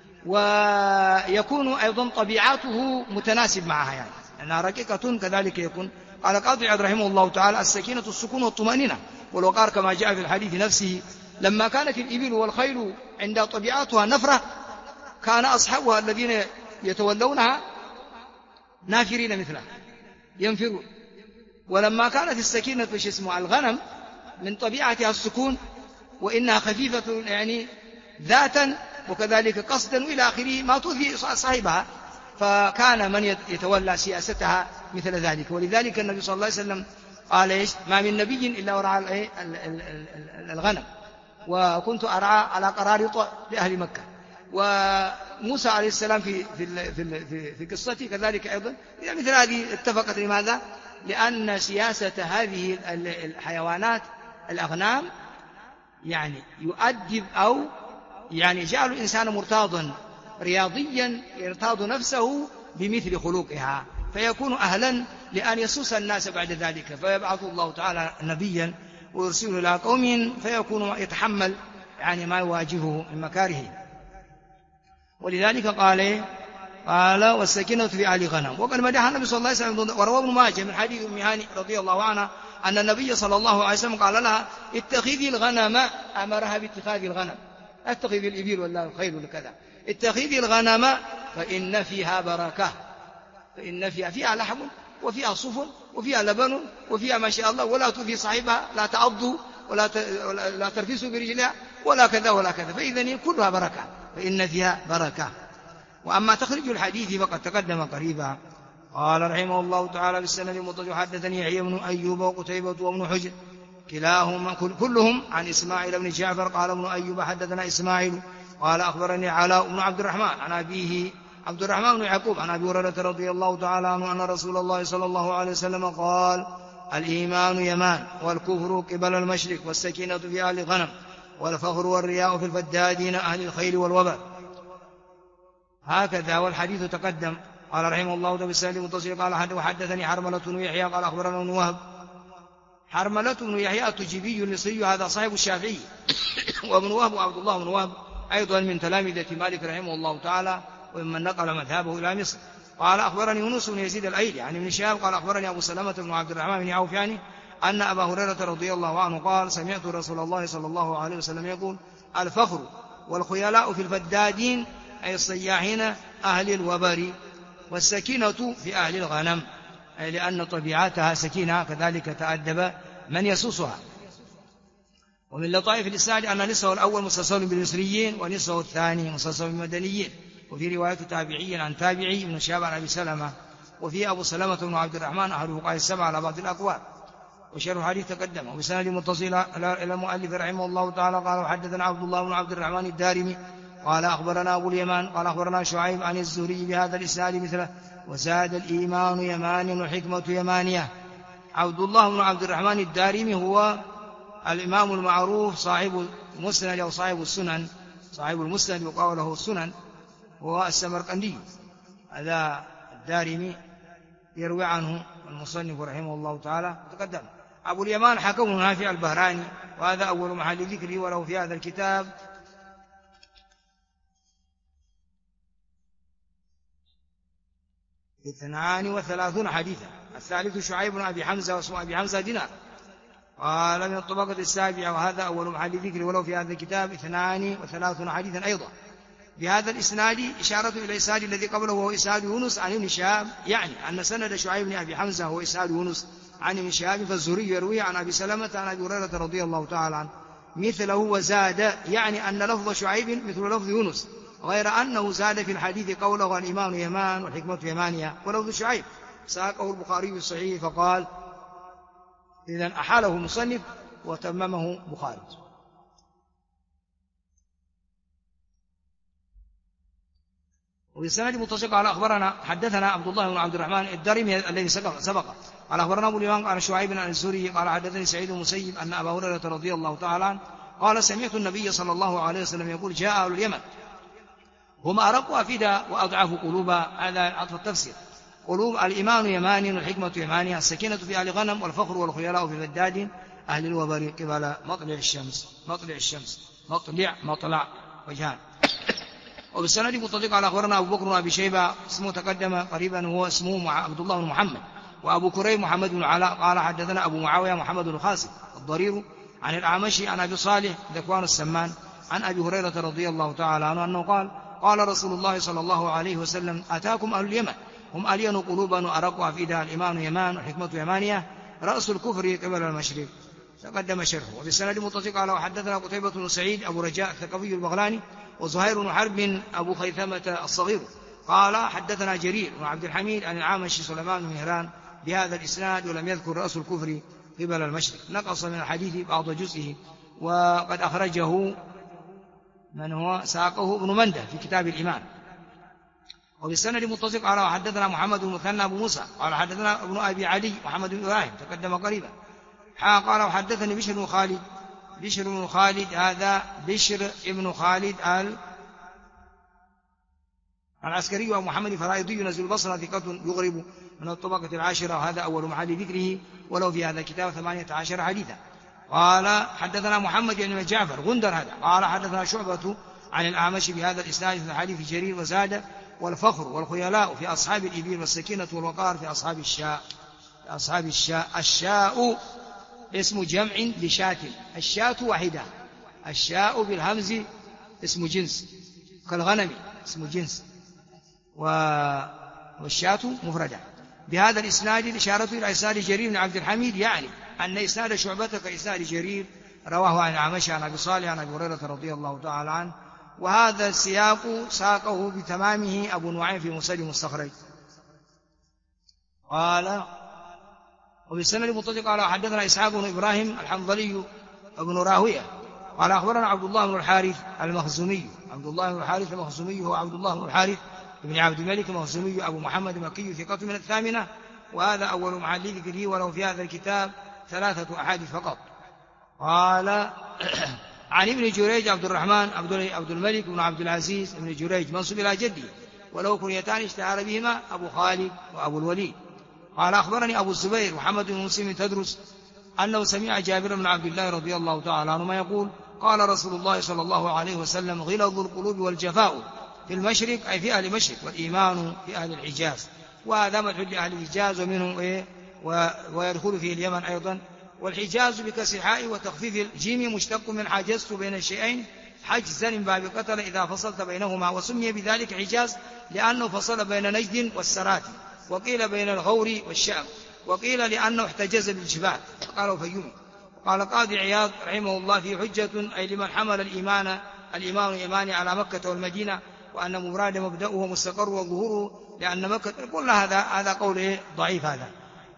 ويكون أيضا طبيعته متناسب معها، يعني أنها رقيقة كذلك يكون. قال قاضي عياض رحمه الله تعالى السكينة السكون والطمأنينة والوقار، كما جاء في الحديث نفسه لما كانت الإبل والخيل عند طبيعتها نفرة كان أصحابها الذين يتولونها نافرين مثلها ينفرون. ولما كانت السكينة الغنم من طبيعتها السكون، وإنها خفيفة يعني ذاتا وكذلك قصدا وإلى آخره ما تؤذي صاحبها، فكان من يتولى سياستها مثل ذلك. ولذلك النبي صلى الله عليه وسلم قال إيش؟ ما من نبي إلا ورعى الغنم، وكنت أرعى على قرارط لأهل مكة. وموسى عليه السلام في قصته كذلك أيضا مثل هذه اتفقت. لماذا؟ لأن سياسة هذه الحيوانات الأغنام يعني يؤدب أو يعني جعل الإنسان مرتاضا رياضيا يرتاض نفسه بمثل خلقها، فيكون أهلا لأن يسوس الناس بعد ذلك. فيبعث الله تعالى نبيا ويرسله إلى قوم فيكون يتحمل يعني ما يواجهه من مكاره. ولذلك قال والسكينة في آل غنم. وقد مدح النبي صلى الله عليه وسلم، ورواه ابن ماجه من حديث أم هاني رضي الله عنها أن النبي صلى الله عليه وسلم قال لها اتخذي الغنم، أمرها باتخاذ الغنم، اتخذي الإبل ولا الخيل ولا كذا، اتخذي الغنم فإن فيها بركة، فإن فيها لحم وفيها صفن وفيها لبن وفيها ما شاء الله، ولا تؤذي صاحبها، لا تعض ولا ترفس برجلها ولا كذا ولا كذا، فإذن كلها بركة، فإن فيها بركة. وأما تخرج الحديث فقد تقدم قريبا. قال رحمه الله تعالى بالسند المتصل حدثني يحيى بن أيوب وقتيبة وابن حجر كلاهما كلهم عن إسماعيل بن جعفر قال ابن أيوب حدثنا إسماعيل قال أخبرني علاء بن عبد الرحمن عن أبيه عبد الرحمن بن يعقوب عن أبي هريرة رضي الله تعالى عنه أن رسول الله صلى الله عليه وسلم قال الإيمان يمان والكفر قبل المشرق والسكينة في أهل الغنم والفخر والرياء في الفدادين أهل الخيل والوبر. هكذا والحديث تقدم. قال رحمه الله بالسند المتصل قال وحدثني حرملة بن يحيى قال أخبرنا ابن وهب. حرملة بن يحيى التجيبي المصري هذا صاحب الشافعي وابن وهب عبد الله بن وهب أيضا من تلامذة مالك رحمه الله تعالى وممن نقل مذهبه إلى مصر. قال أخبرني يونس بن يزيد الأيلي عن ابن شهاب قال أخبرني أبو سلمة بن عبد الرحمن بن عوف يعني أن أبا هريرة رضي الله عنه قال سمعت رسول الله صلى الله عليه وسلم يقول الفخر والخيلاء في الفدادين أي الصياحين أهل الوبر والسكينة في أهل الغنم أي لأن طبيعتها سكينة كذلك تأدب من يسوسها. ومن لطائف الإسناد أن نصفه الأول مسلسل بالمصريين ونصفه الثاني مسلسل بالمدنيين. وفي رواية تابعي عن تابعي ابن شهاب عن أبي سلمة. وفي أبو سلمة بن عبد الرحمن أحد الفقهاء السبعة على بعض الأقوال. وشرح الحديث تقدم وبسند متصل إلى المؤلف رحمه الله تعالى قال وحدثنا عبد الله بن عبد الرحمن الدارمي قال أخبرنا أبو اليمان قال أخبرنا شعيب عن الزهري بهذا الإسناد مثله وزاد الإيمان يمان والحكمة يمانية. عبد الله بن عبد الرحمن الدارمي هو الإمام المعروف صاحب المسند أو صاحب السنن صاحب المسند وقال له السنن هو السمرقندي. هذا الدارمي يروي عنه المصنف رحمه الله تعالى تقدم. أبو اليمان حكم نافع البهراني وهذا أول محل ذكره وله في هذا الكتاب 32 حديثا. الثالث شعيب بن أبي حمزة واسمه أبي حمزة دينار قال من الطبقة السابعة وهذا أول محل ذكر ولو في هذا الكتاب 32 حديثا أيضا. بهذا الإسناد إشارة إلى الإسناد الذي قبله وهو إسناد يونس عن ابن شهاب يعني أن سند شعيب بن أبي حمزة هو إسناد يونس عن ابن شهاب فالزهري يروي عن أبي سلمة عن أبي هريرة رضي الله تعالى عنه مثله وزاد يعني أن لفظ شعيب مثل لفظ يونس غير أنه زاد في الحديث قوله الإيمان يمان والحكمة يمانية ولفظ شعيب ساقه البخاري في الصحيح فقال إذن أحاله المصنف وتممه بخاري. وبالسند متصل على أخبرنا حدثنا عبد الله بن عبد الرحمن الدارمي الذي سبق قال أخبرنا أبو اليمان عن شعيب عن الزهري قال حدثني سعيد بن المسيب أن أبا هريرة رضي الله تعالى عنه قال سمعت النبي صلى الله عليه وسلم يقول جاء أهل اليمن هم أرق أفئدة وأضعف قلوبا. هذا عطف التفسير. قلوب الإيمان يمان والحكمة يمانية السكينة في أهل غنم والفخر والخيلاء في الفداد أهل الوبر قبل مطلع وجهان. وبالسند مطلق على أخبرنا أبو بكر وأبي شيبة اسمه تقدم قريبا هو اسمه عبد الله بن محمد وأبو كريم محمد بن علاء قال حدثنا أبو معاوية محمد بن خاسم الضرير عن الأعمشي عن أبي صالح ذكوان السمان عن أبي هريرة رضي الله تعالى عنه أنه قال قال رسول الله صلى الله عليه وسلم أتاكم أهل اليمن هم ألين قلوبا وأرق أفئدة الإيمان يمان والحكمة يمانية رأس الكفر قبل المشرق. تقدم شرحه. وبالسند متصل على وحدثنا قتيبة بن سعيد أبو رجاء الثقفي البغلاني وزهير بن حرب أبو خيثمة الصغير قال حدثنا جرير بن عبد الحميد عن العامشي سليمان بن مهران بهذا الإسناد ولم يذكر رأس الكفر قبل المشرق. نقص من الحديث بعض جزئه وقد أخرجه من هو ساقه ابن منده في كتاب الإيمان. وبالسند متصل على حدثنا محمد بن مثنى أبو موسى قال حدثنا ابن أبي علي محمد بن إبراهيم تقدم قريبا قال وحدثني بشر بن خالد هذا بشر ابن خالد العسكري ومحمد فرائضي ينزل البصرة ثقة يغرب من الطبقة العاشرة وهذا أول محل ذكره ولو في هذا الكتاب 18 حديثا. قال حدثنا محمد بن جعفر غندر هذا قال حدثنا شعبة عن الأعمش بهذا الإسناد في حديث جرير وزاد والفخر والخيلاء في أصحاب الإبل والسكينة والوقار في أصحاب الشاء. الشاء اسم جمع لشاة الشاة واحدة الشاء بالهمز اسم جنس كالغنم اسم جنس والشاة مفردة. بهذا الإسناد الإشارة إلى إسناد جرير بن عبد الحميد يعني أن إسناد شعبة كإسناد جرير رواه عن الأعمش عن أبي صالح عن أبي هريرة رضي الله تعالى عنه. وهذا السياق ساقه بتمامه أبو نعيم في مسند مستخرج. قال وبالسند المتصل قال حدثنا إسحاق بن إبراهيم الحنظلي ابن راهوية قال أخبرنا عبد الله بن الحارث المخزومي. عبد الله بن الحارث المخزومي هو عبد الله بن الحارث بن عبد الملك المخزومي أبو محمد مكي ثقة من الثامنة، وهذا أول محل ذكره، وله في هذا الكتاب 3 أحاديث فقط. قال عن ابن جريج عبد الرحمن عبد الملك بن عبد العزيز بن جريج منسوب إلى جده، وله كنيتان اشتهر بهما أبو خالد وأبو الوليد. قال أخبرني أبو الزبير محمد بن مسلم تدرس أنه سمع جابر بن عبد الله رضي الله تعالى عنهما يقول قال رسول الله صلى الله عليه وسلم غلظ القلوب والجفاء في المشرق أي في أهل المشرق، والإيمان في أهل الحجاز. وهذا مدح لأهل الحجاز ومنهم ويدخل فيه اليمن أيضا. والحجاز بكسر الحاء وتخفيف الجيم مشتق من حجزت بين الشيئين حجزا من باب قتل إذا فصلت بينهما، وسمي بذلك حجاز لأنه فصل بين نجد والسرات، وقيل بين الغور والشام، وقيل لأنه احتجز بالجبال قالوا فيومي. قال قاضي عياض رحمه الله في حجة أي لمن حمل الإيمان إيماني على مكة والمدينة، وأن مراد مبدأه مستقر وظهوره لأن مكة. قلنا هذا قول ضعيف هذا.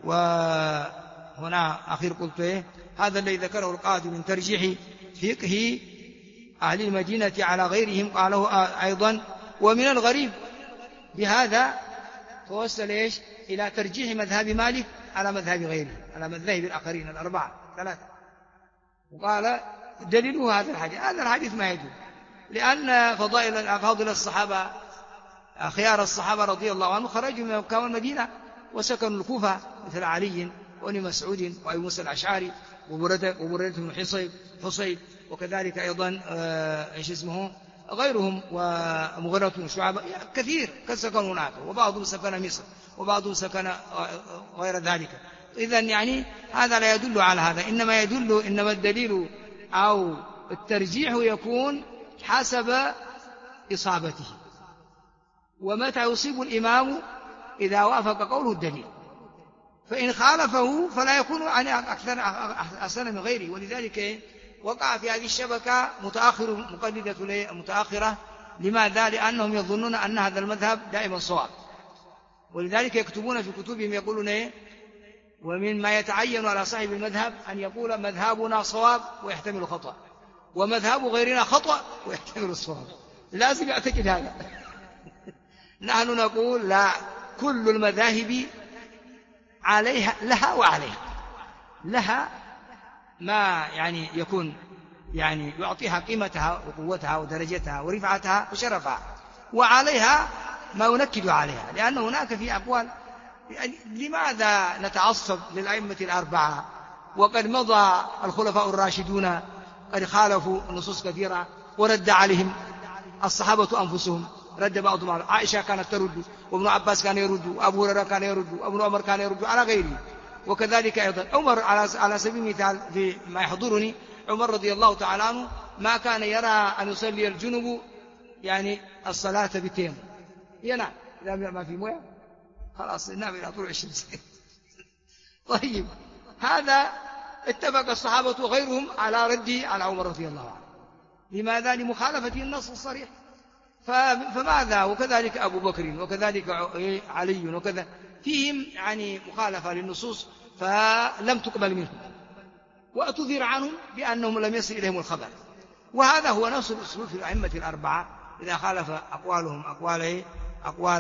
وهنا أخير قلت هذا الذي ذكره القاضي من ترجيح فقه أهل المدينة على غيرهم قاله أيضا. ومن الغريب بهذا توصل إلى ترجيح مذهب مالك على مذهب غيره، على مذاهب الآخرين 3. وقال دليله هذا الحديث ما يدل، لأن فضائل الصحابة خيار الصحابة رضي الله عنهم خرجوا من مكة والمدينة وسكنوا الكوفة مثل علي وابن مسعود وأبي موسى الأشعري وبردة بن حصيب، وكذلك أيضا غيرهم ومغيرة بن شعبة كثير قد سكنوا هناك، وبعضهم سكن مصر وبعضهم سكن غير ذلك. إذن يعني هذا لا يدل على هذا، إنما الدليل أو الترجيح يكون حسب إصابته، ومتى يصيب الإمام إذا وافق قوله الدليل، فإن خالفه فلا يكون أكثر أحسن من غيره. ولذلك وقع في هذه الشبكة مقلدة متأخرة. لماذا؟ لأنهم يظنون أن هذا المذهب دائما صواب، ولذلك يكتبون في كتبهم يقولون ومما يتعين على صاحب المذهب أن يقول مذهبنا صواب ويحتمل خطأ، ومذهب غيرنا خطأ ويحتمل الصواب، لازم يعتقد هذا. نحن نقول لا، كل المذاهب عليها لها وعليها، لها ما يعني يكون يعني يعطيها قيمتها وقوتها ودرجتها ورفعتها وشرفها، وعليها ما ينكد عليها، لأن هناك في أقوال. يعني لماذا نتعصب للأئمة 4 وقد مضى الخلفاء الراشدون قد خالفوا نصوص كثيرة ورد عليهم الصحابة أنفسهم، رد بعضهم على عائشة كانت ترد، وابن عباس كان يرد، وأبو هريرة كان يرد، وابن عمر كان يرد على غيره. وكذلك أيضا عمر على سبيل المثال في ما يحضرني، عمر رضي الله تعالى عنه ما كان يرى أن يصلي الجنب يعني الصلاة بالتيمم، ينام إذا ما في مويه خلاص نام إلى طلوع الشمس. طيب هذا اتفق الصحابة وغيرهم على رده على عمر رضي الله عنه. لماذا؟ لمخالفة النص الصريح. فماذا؟ وكذلك أبو بكر وكذلك علي وكذا فيهم يعني مخالفة للنصوص فلم تقبل منهم، وأتذر عنهم بأنهم لم يصل إليهم الخبر. وهذا هو نفس الأسلوب في الأئمة 4 إذا خالف أقوالهم أقوال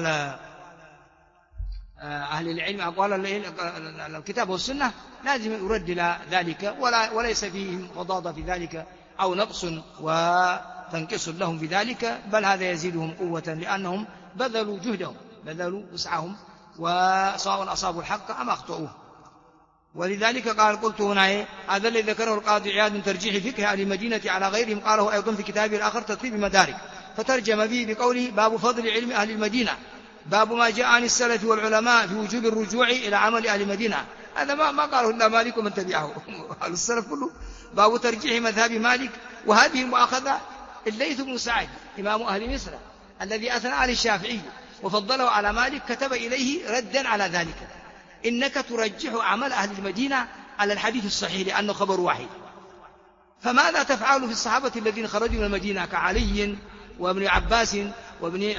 أهل العلم أقوال الكتاب والسنة لازم يرد إلى ذلك، وليس فيهم فضاضة في ذلك أو نقص وتنقص لهم بذلك، بل هذا يزيدهم قوة لأنهم بذلوا جهدهم بذلوا وسعهم، وسواء أصابوا الحق أم أخطأوه. ولذلك قال قلت هنا هذا الذي ذكره القاضي عياض من ترجيح فقه أهل المدينة على غيرهم قاله أيضا في كتابه الآخر تطيب المدارك، فترجم به بقوله باب فضل علم أهل المدينة، باب ما جاء عن السلف والعلماء في وجوب الرجوع إلى عمل أهل المدينة. هذا ما قاله إلا مالك ومن تبعه السلف كله. باب ترجيح مذهب مالك، وهذه مؤاخذة الليث بن سعد إمام أهل مصر الذي أثنى على الشافعي وفضله على مالك، كتب إليه ردا على ذلك: إنك ترجح عمل أهل المدينة على الحديث الصحيح لأنه خبر واحد، فماذا تفعل في الصحابة الذين خرجوا من المدينة كعلي وابن عباس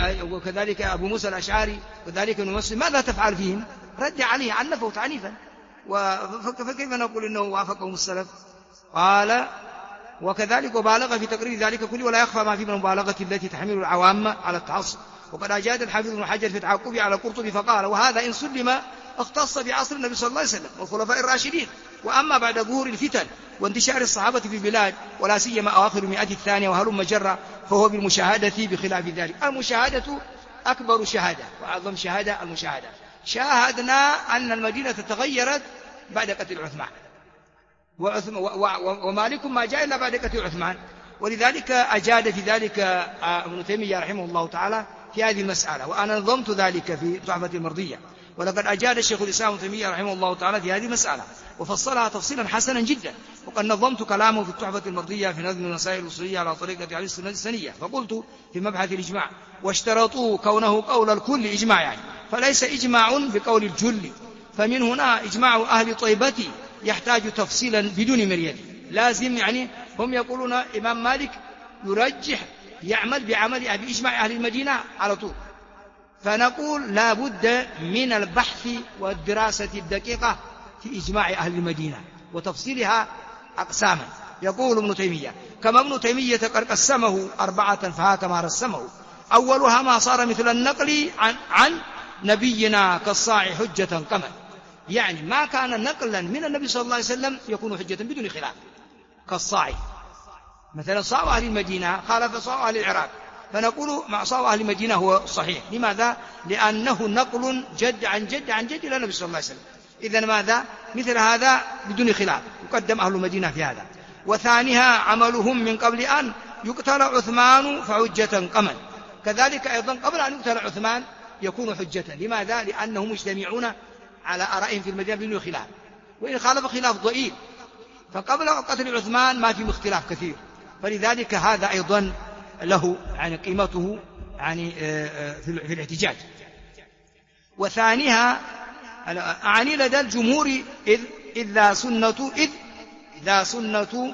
وكذلك أبو موسى الأشعري وكذلك ابن مسعود، ماذا تفعل فيهم؟ رد عليه عنفه تعنيفا، فكيف نقول إنه وافقهم السلف؟ قال وكذلك وبالغ في تقرير ذلك كله، ولا يخفى ما في من المبالغة التي تحمل العوام على التعصب. وقد أجاد الحافظ ابن حجر في تعقبه على القرطبي فقال وهذا إن سلم اختص بعصر النبي صلى الله عليه وسلم والخلفاء الراشدين، وأما بعد ظهور الفتن وانتشار الصحابة في البلاد ولا سيما أواخر المئة الثانية وهلم جرة فهو بالمشاهدة بخلاف ذلك. المشاهدة أكبر شهادة وأعظم شهادة المشاهدة. شاهدنا أن المدينة تغيرت بعد قتل عثمان، ومالك ما جاء إلا بعد قتل عثمان، ولذلك أجاد في ذلك ابن تيمية رحمه الله تعالى في هذه المسألة، وأنا نظمت ذلك في تحفة المرضية. ولقد أجاد الشيخ الإسلام ابن تيمية رحمه الله تعالى في هذه المسألة وفصلها تفصيلا حسنا جدا. وقد نظمت كلامه في التحفة المرضية في نظم المسائل الأصولية على طريقة علي السنة السنية، فقلت في مبحث الإجماع واشترطوا كونه قول الكل إجماع يعني، فليس إجماع بقول الجل، فمن هنا إجماع أهل طيبة يحتاج تفصيلا بدون مريد لازم. يعني هم يقولون إمام مالك يرجح يعمل بإجماع أهل المدينة على طول، فنقول لا بد من البحث والدراسة الدقيقة في إجماع أهل المدينة وتفصيلها أقساما. يقول ابن تيمية كما ابن تيمية قد قسمه 4 فهكما رسمه. أولها ما صار مثل النقل عن نبينا كالصاع حجة كمل، يعني ما كان نقلا من النبي صلى الله عليه وسلم يكون حجة بدون خلاف، كالصاع مثلا صاع أهل المدينة خالف صاع أهل العراق، فنقول مع صاع أهل المدينة هو صحيح. لماذا؟ لأنه نقل جد عن جد عن جد إلى النبي صلى الله عليه وسلم. إذن ماذا؟ مثل هذا بدون خلاف يقدم أهل المدينة في هذا. وثانيها عملهم من قبل أن يقتل عثمان فحجة قمن، كذلك أيضا قبل أن يقتل عثمان يكون حجة. لماذا؟ لأنهم مجتمعون على آرائهم في المدينة بدون خلاف، وإن خالف خلاف ضئيل، فقبل قتل عثمان ما في اختلاف كثير، فلذلك هذا أيضا له يعني قيمته يعني في الاحتجاج. وثانيها أعني لدى الجمهور إذ ذا سنة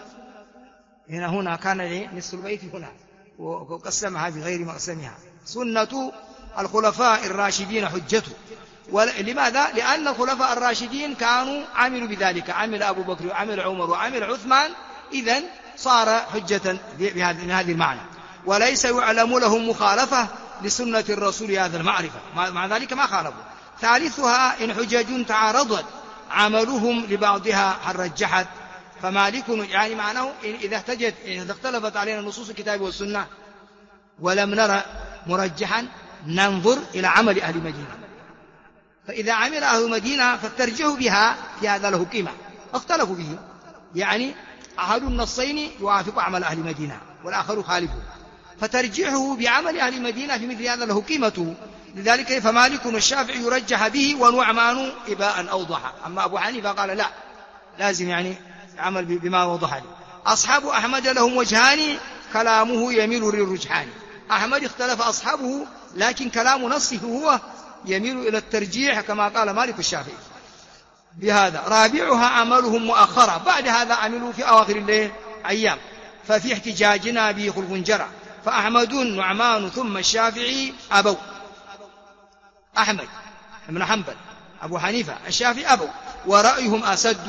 هنا كان نصف البيت هنا وقسمها بغير مقسمها. سنة الخلفاء الراشدين حجته. لماذا؟ لأن الخلفاء الراشدين كانوا عملوا بذلك، عمل أبو بكر وعمل عمر وعمل عثمان، إذن صار حجة من هذه المعنى، وليس يعلم لهم مخالفة لسنة الرسول هذا المعرفة، مع ذلك ما خالفوا. ثالثها إن حجج تعارضت عملهم لبعضها هل رجحت، فمالك يعني معناه إذا اختلفت علينا نصوص الكتاب والسنة ولم نرى مرجحا ننظر إلى عمل أهل المدينة، فإذا عمل أهل المدينة فالترجيح بها في هذا له قيمة. اختلفوا به، يعني أحد النصين يوافق عمل أهل المدينة والآخر خالفه، فترجيحه بعمل أهل المدينة في مثل هذا له قيمته. لذلك فمالك والشافعي يرجح به ونعمان إباء أوضح. أما أبو حنيفة قال لا، لازم يعني عمل بما وضح له. أصحاب أحمد لهم وجهان كلامه يميل للرجحان. أحمد اختلف أصحابه لكن كلام نصه هو يميل إلى الترجيح كما قال مالك الشافعي بهذا. رابعها عملهم مؤخرة، بعد هذا عملوا في أواخر الليل أيام، ففي احتجاجنا به خلف جرى. فأحمد نعمان ثم الشافعي أبوا، أحمد بن حنبل أبو حنيفة الشافعي أبوا، ورأيهم أسد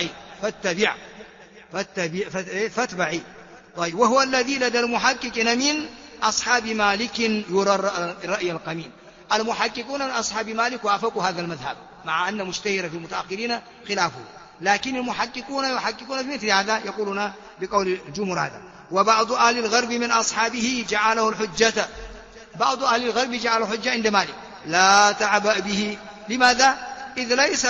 فاتبعي. طيب، وهو الذي لدى المحققين من أصحاب مالك يرى الرأي القمين. المحققون من أصحاب مالك وافقوا هذا المذهب، مع أن مشتهر في المتأخرين خلافه، لكن المحققون يحققون في مثل هذا، يقولون بقول الجمهور هذا. وبعض أهل الغرب من أصحابه جعله الحجة، بعض أهل الغرب جعله الحجة عند مالك لا تعبأ به. لماذا؟ إذ ليس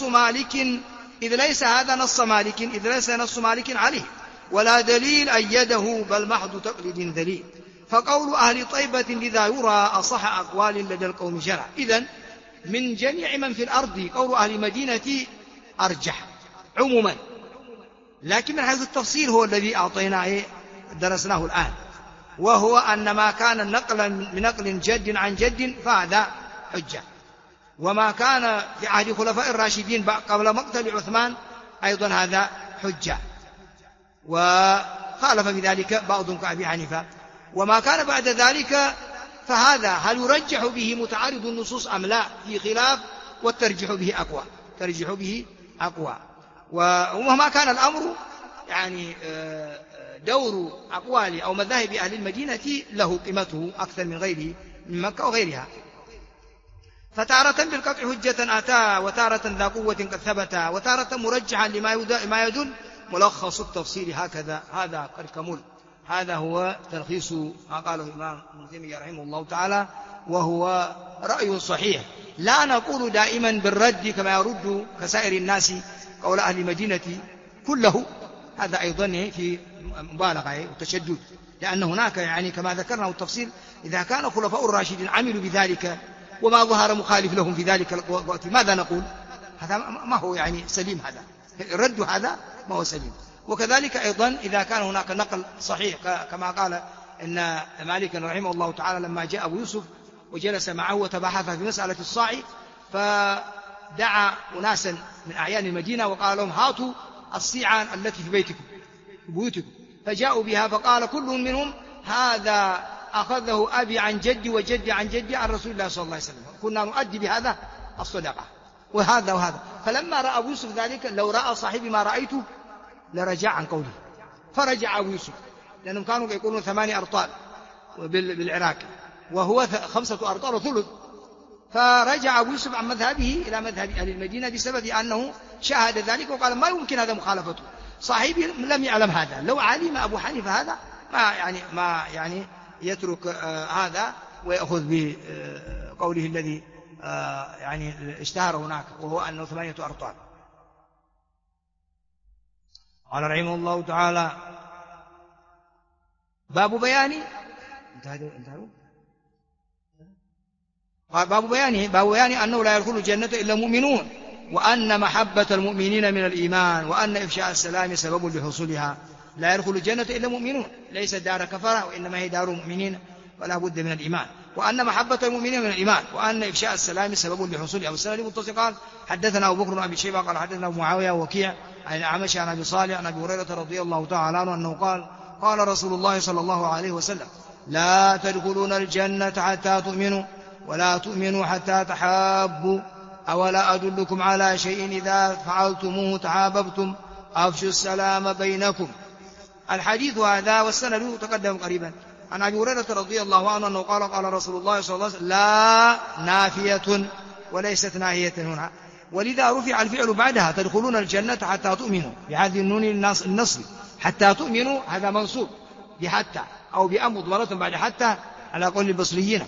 هذا نص مالك عليه ولا دليل أيده، بل محض تقليد ذليل. فقول أهل طيبة لذا يرى أصح أقوال لدى القوم شرع. إذن من جميع من في الأرض قول أهل المدينة أرجح عموما، لكن من حيث التفصيل هو الذي أعطيناه درسناه الآن، وهو أن ما كان نقلا بنقل جد عن جد فهذا حجة، وما كان في عهد خلفاء الراشدين قبل مقتل عثمان أيضا هذا حجة. وخالف بذلك بعضهم كأبي حنيفة. وما كان بعد ذلك فهذا هل يرجح به متعارض النصوص أم لا، في خلاف، والترجح به أقوى، ترجح به أقوى. ومهما كان الأمر يعني دور أقوال أو مذاهب أهل المدينة له قيمته أكثر من غيره من مكة وغيرها. فتارة بالقطع حجة أتى، وتارة ذا قوة قد ثبت، وتارة مرجحا لما يدل ملخص التفصيل هكذا. هذا قد كمل. هذا هو تلخيص ما قاله الإمام ابن تيمية رحمه الله تعالى، وهو رأي صحيح. لا نقول دائما بالرد كما يرد كسائر الناس قول أهل المدينة كله، هذا أيضا في مبالغة وتشدد، لأن هناك يعني كما ذكرنا التفصيل إذا كان خلفاء الراشدين عملوا بذلك وما ظهر مخالف لهم في ذلك الوقت ماذا نقول؟ هذا ما هو يعني سليم، هذا الرد هذا ما هو سليم. وكذلك أيضا إذا كان هناك نقل صحيح كما قال إن مالك رحمه الله تعالى لما جاء أبو يوسف وجلس معه وتباحث في مسألة الصاع، فدعا أناسا من أعيان المدينة وقال لهم هاتوا الصيعان التي في بيوتكم، فجاءوا بها فقال كل منهم هذا أخذه أبي عن جدي وجدي عن جدي عن رسول الله صلى الله عليه وسلم، كنا نؤدي بهذا الصدقة وهذا وهذا. فلما رأى أبو يوسف ذلك لو رأى صاحبي ما رأيته لرجع عن قوله، فرجع أبو يوسف، لأنهم كانوا يقولون 8 أرطال بالعراق وهو 5 أرطال وثلث، فرجع أبو يوسف عن مذهبه إلى مذهب أهل المدينة بسبب أنه شاهد ذلك وقال ما يمكن هذا مخالفته، صاحبي لم يعلم هذا، لو علم أبو حنيفة هذا ما يعني يترك هذا ويأخذ بقوله الذي يعني اشتهر هناك وهو أنه 8 أرطال. قال رحمه الله تعالى باب بيان أنه لا يدخل الجنة إلا مؤمنون، وأن محبة المؤمنين من الإيمان، وأن إفشاء السلام سبب لحصولها. لا يدخل الجنة إلا مؤمنون، ليست دار كفرة وإنما هي دار مؤمنين ولا بد من الإيمان، وأن محبة المؤمنين من الإيمان، وأن إفشاء السلام سبب لحصولها. والسند متصل. قال حدثنا أبو بكر بن أبي شيبة قال حدثنا أبو معاوية وكيع عن الأعمش عن أبي صالح عن أبي هريرة رضي الله تعالى عنه أنه قال قال رسول الله صلى الله عليه وسلم لا تدخلون الجنة حتى تؤمنوا، ولا تؤمنوا حتى تحابوا، أولا أدلكم على شيء إذا فعلتموه تحاببتم، أفشوا السلام بينكم. الحديث هذا والسند تقدم قريبا عن أبي هريرة رضي الله عنه أنه قال قال رسول الله صلى الله عليه وسلم لا نافية وليست ناهية هنا، ولذا رفع الفعل بعدها تدخلون الجنة حتى تؤمنوا بهذه النون النصب، حتى تؤمنوا هذا منصوب بحتى أو بأم مضمرة بعد حتى على قول البصريين،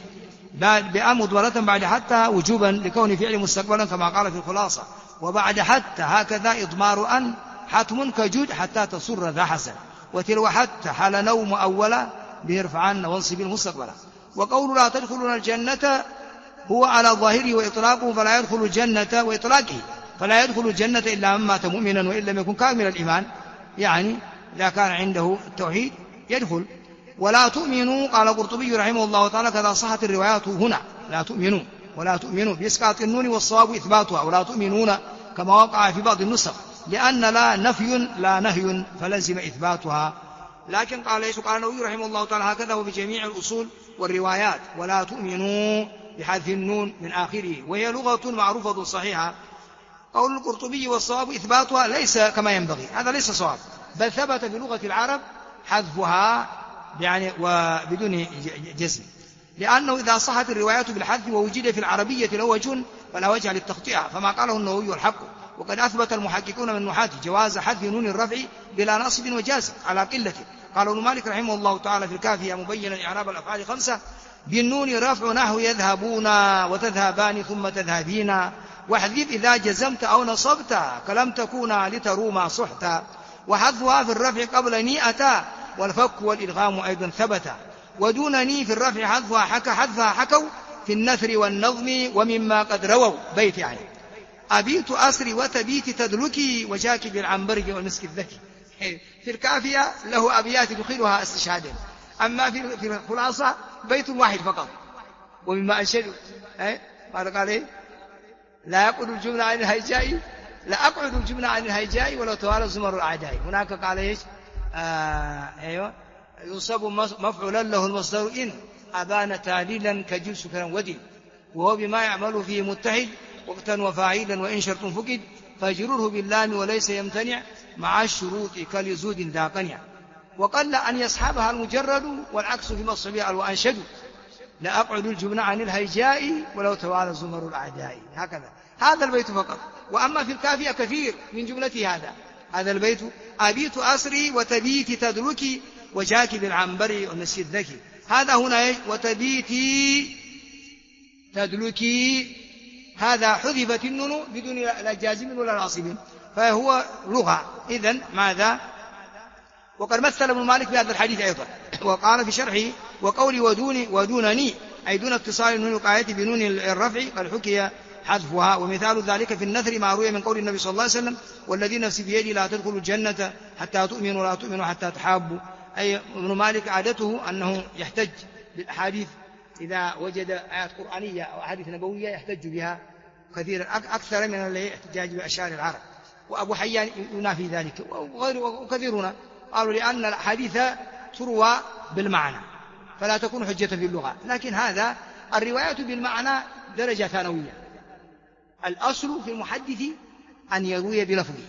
بأم مضمرة بعد حتى وجوبا لكون فعل مستقبلا كما قال في الخلاصة، وبعد حتى هكذا إضمار أن حتم كجود حتى تصر ذا حسن، وتلو حتى حال نوم أولا بيرفعن وانصب المستقبلا. وقول لا تدخلون الجنة هو على ظاهره وإطلاقه، فلا يدخل الجنة وإطلاقه فلا يدخل الجنة إلا من مات مؤمنا وإن لم يكن كامل الإيمان، يعني إذا كان عنده التوحيد يدخل. ولا تؤمنوا قال القرطبي رحمه الله تعالى كذا صحت الروايات هنا لا تؤمنوا ولا تؤمنوا بإسقاط النون والصواب إثباتها، ولا تؤمنون كما وقع في بعض النسخ، لأن لا نفي لا نهي فلزم إثباتها. لكن قال النووي رحمه الله تعالى هكذا هو بجميع الأصول والروايات، ولا تؤمنوا بحذف النون من آخره، وهي لغة معروفة صحيحة. قول القرطبي والصواب إثباتها ليس كما ينبغي، هذا ليس صواب، بل ثبت بلغة العرب حذفها يعني وبدون جزم، لأنه إذا صحت الروايات بالحذف ووجد في العربية له وجه فلا وجه للتقطيع، فما قاله النووي الحق. وقد أثبت المحققون من النحاة جواز حذف نون الرفع بلا نصب وجازم على قلته. قال ابن مالك رحمه الله تعالى في الكافية مبينا إعراب الأفعال 5 بالنون رفع نحو يذهبون وتذهبان ثم تذهبين، واحذف إذا جزمت أو نصبت كلم تكون لتروما صحتا، وحذفها في الرفع قبل نيئتا، والفك والإدغام أيضا ثبتا، ودونني في الرفع حذفها حكوا في النثر والنظم ومما قد رووا بيت يعني أبيت أسري وتبيت تدلكي وجاك بالعنبرج والمسك الذكي. في الكافية له أبيات يدخلها استشهادا، أما في الخلاصة بيت واحد فقط. ومما أنشدوا قال إيه لا يقعد الجملة عن الهيجاء لا أقعد الجملة عن الهيجاء ولو توالى زمر الأعداء. هناك قال إيش أيوة ينصب مفعولا له المصدر إن أبان تعليلا كجل سكرا ودي، وهو بما يعمل فيه متحد وقتا وفاعيلا وإن شرط فقد فاجرره باللام وليس يمتنع مع الشروط كاليزود ذا قنع. وقل أن يصحبها المجرد والعكس في مصبها وأنشد لا أقعد الجبن عن الهيجاء ولو توالى زمر الأعداء. هكذا هذا البيت فقط. وأما في الكافية كثير من جملته هذا البيت: أبيت أسري وتبيت تدركي وجاك بالعنبر والنسي الذكي. هذا هنا وتبيتي تدلكي، هذا حذفت النون بدون لا جازم ولا ناصب، فهو لغة. إذن ماذا؟ وقد مثل ابن مالك بهذا الحديث أيضا، وقال في شرحه: وقولي ودونني أي دون اتصال النون الوقاية بنون الرفع قد حكي حذفها. ومثال ذلك في النثر ما روي من قول النبي صلى الله عليه وسلم: والذي نفسي بيدي لا تدخلوا الجنة حتى تؤمنوا ولا تؤمنوا حتى تحابوا. أي ابن مالك عادته أنه يحتج بالأحاديث إذا وجد آيات قرآنية أو أحاديث نبوية يحتج بها كثيرا أكثر من الاحتجاج بأشعار العرب. وأبو حيان ينافي ذلك وكثيرون قالوا لأن الحديث تروى بالمعنى فلا تكون حجة في اللغة. لكن هذا الرواية بالمعنى درجة ثانوية. الأصل في المحدث أن يروي بلفظه،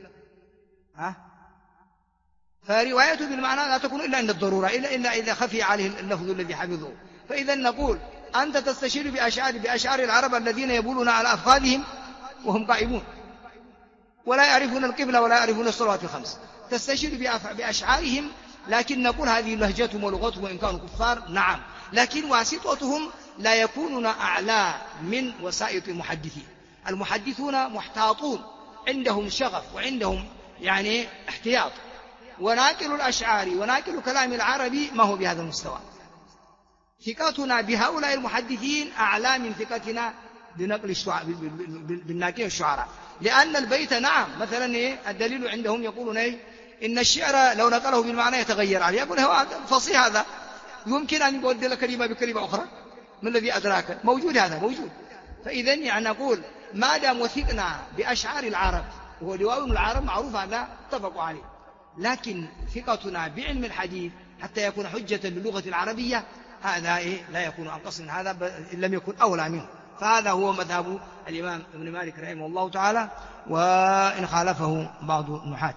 فرواية بالمعنى لا تكون إلا عند الضرورة، إلا إذا خفي عليه اللفظ الذي حفظه. فإذا نقول: أنت تستشير بأشعار العرب الذين يبولون على أفخاذهم وهم قائمون ولا يعرفون القبلة ولا يعرفون الصلوات الخمس، تستشير بأشعارهم. لكن نقول هذه لهجتهم ولغتهم وإن كانوا كفار، نعم، لكن واسطتهم لا يكونون أعلى من وسائط المحدثين. المحدثون محتاطون، عندهم شغف وعندهم يعني احتياط، وناقل الأشعار وناقل كلام العربي ما هو بهذا المستوى. ثقتنا بهؤلاء المحدثين أعلى من ثقتنا بنقل بالناقل الشعراء، لأن البيت نعم مثلا الدليل عندهم يقولون إن الشعر لو نقله بالمعنى يتغير عليه. يقول هو فصيح، هذا يمكن أن يبدل كلمة بكلمة أخرى، ما الذي أدراك؟ موجود، هذا موجود. فإذا يعني نقول ما دام وثقنا بأشعار العرب وهو دواوين العرب معروف، هذا اتفقوا عليه. لكن ثقتنا بعلم الحديث حتى يكون حجة باللغة العربية هذا لا يكون أنقص من هذا إن لم يكن أولى منه. فهذا هو مذهب الإمام ابن مالك رحمه الله تعالى، وإن خالفه بعض النحاة.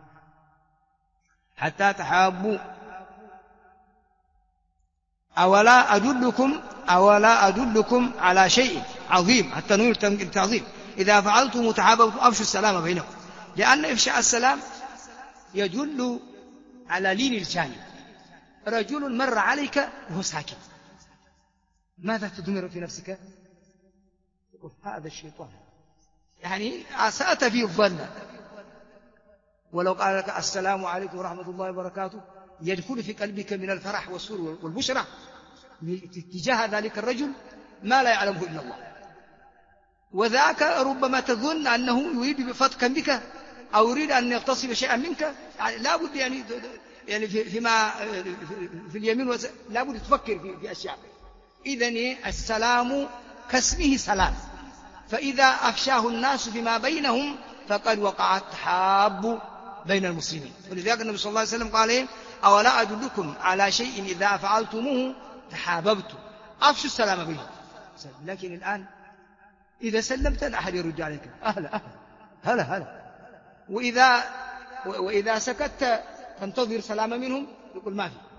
حتى تحابوا أولا أدلكم على شيء عظيم، التنوير التعظيم، إذا فعلتم تحاببتم أفشوا السلام بينكم، لأن إفشاء السلام يدل على لين الجانب. رجل مر عليك وهو ساكت، ماذا تضمر في نفسك؟ تقول هذا الشيطان، يعني أسأت فيه الظن. ولو قال لك السلام عليكم ورحمة الله وبركاته يدخل في قلبك من الفرح والسرور والبشرة تجاه ذلك الرجل ما لا يعلمه إلا الله. وذاك ربما تظن أنه يريد بفتكا بك أو يريد أن يغتصب شيئا منك، يعني لا بد يعني فيما في اليمين لا بد تفكر في أشياء. إذن السلام كاسمه سلام، فإذا أفشاه الناس فيما بينهم فقد وقع التحاب بين المسلمين. ولذلك النبي صلى الله عليه وسلم قال: أولا أدلكم على شيء إذا فعلتموه تحاببتم، أفشوا السلام بينهم. لكن الآن إذا سلمت أحد يرد عليك أهلا أهلا هلا، وإذا سكت تنتظر سلام منهم يقول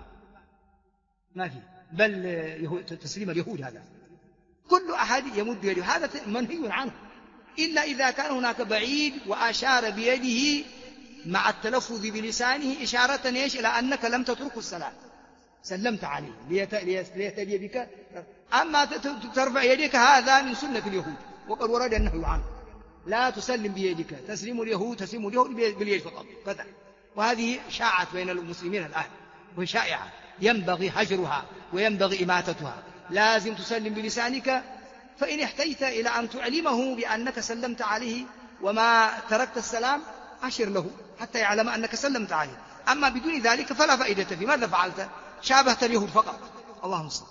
ما في بل تسليم اليهود. هذا كل أحد يمد يده، هذا منهي عنه، إلا إذا كان هناك بعيد وأشار بيده مع التلفظ بلسانه إشارة إلى أنك لم تترك السلام، سلمت عليه ليهتدي بك. أما ترفع يديك هذا من سنة اليهود، وقد ورد النهي عنه، لا تسلم بيدك، تسلم اليهود باليد فقط كذا. وهذه شاعت بين المسلمين الآن وشائعة، ينبغي هجرها وينبغي إماتتها. لازم تسلم بلسانك، فإن احتجت إلى أن تعلمه بأنك سلمت عليه وما تركت السلام أشر له حتى يعلم أنك سلمت عليه. أما بدون ذلك فلا فائدة فيه. ماذا فعلت؟ شابهت اليهود فقط. اللهم صل.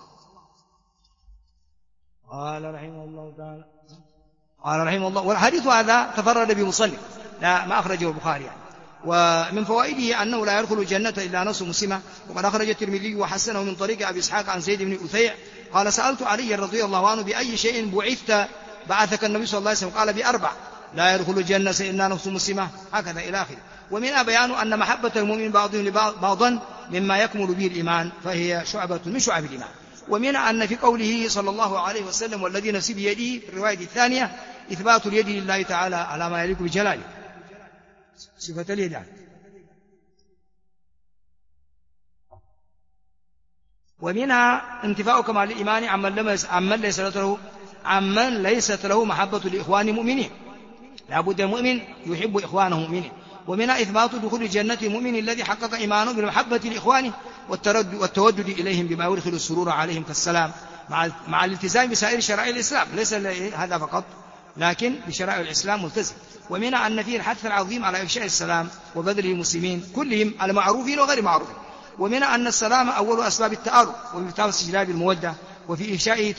قال رحمه الله تعالى، قال رحمه الله: والحديث هذا تفرد بمصنف، لا ما أخرجه البخاري يعني. ومن فوائده أنه لا يدخل الجنة إلا نفس مسلمة. وقد أخرج الترمذي وحسنه من طريق أبي إسحاق عن زيد بن أثيع قال: سألت علي رضي الله عنه: بأي شيء بعثك بعثك النبي صلى الله عليه وسلم؟ قال: بأربع: لا يدخل الجنة إلا نفس مسلمة، هكذا إلى آخره. ومنها بيان أن محبة المؤمن بعضهم لبعضا مما يكمل به الإيمان، فهي شعبة من شعب الإيمان. ومنها أن في قوله صلى الله عليه وسلم والذي نفسي بيده في الرواية الثانية إثبات اليد لله تعالى على ما يليق بجلاله، صفة اليد يعني. ومنها انتفاء كمال الإيمان عمن ليست له محبة لإخوان المؤمنين، لا بد المؤمن يحب إخوانه المؤمنين. ومنها إثبات دخول الجنة المؤمن الذي حقق إيمانه بالمحبة لإخوانه والتودد إليهم بما يدخل السرور عليهم كالسلام، مع الالتزام بسائر شرائع الإسلام، ليس هذا فقط لكن بشرائع الإسلام ملتزم. ومنها أن فيه الحث العظيم على إفشاء السلام وبذله المسلمين كلهم المعروفين وغير معروفين. ومنها أن السلام أول أسباب التآلف ومفتاح استجلاب المودة، وفي إفشائه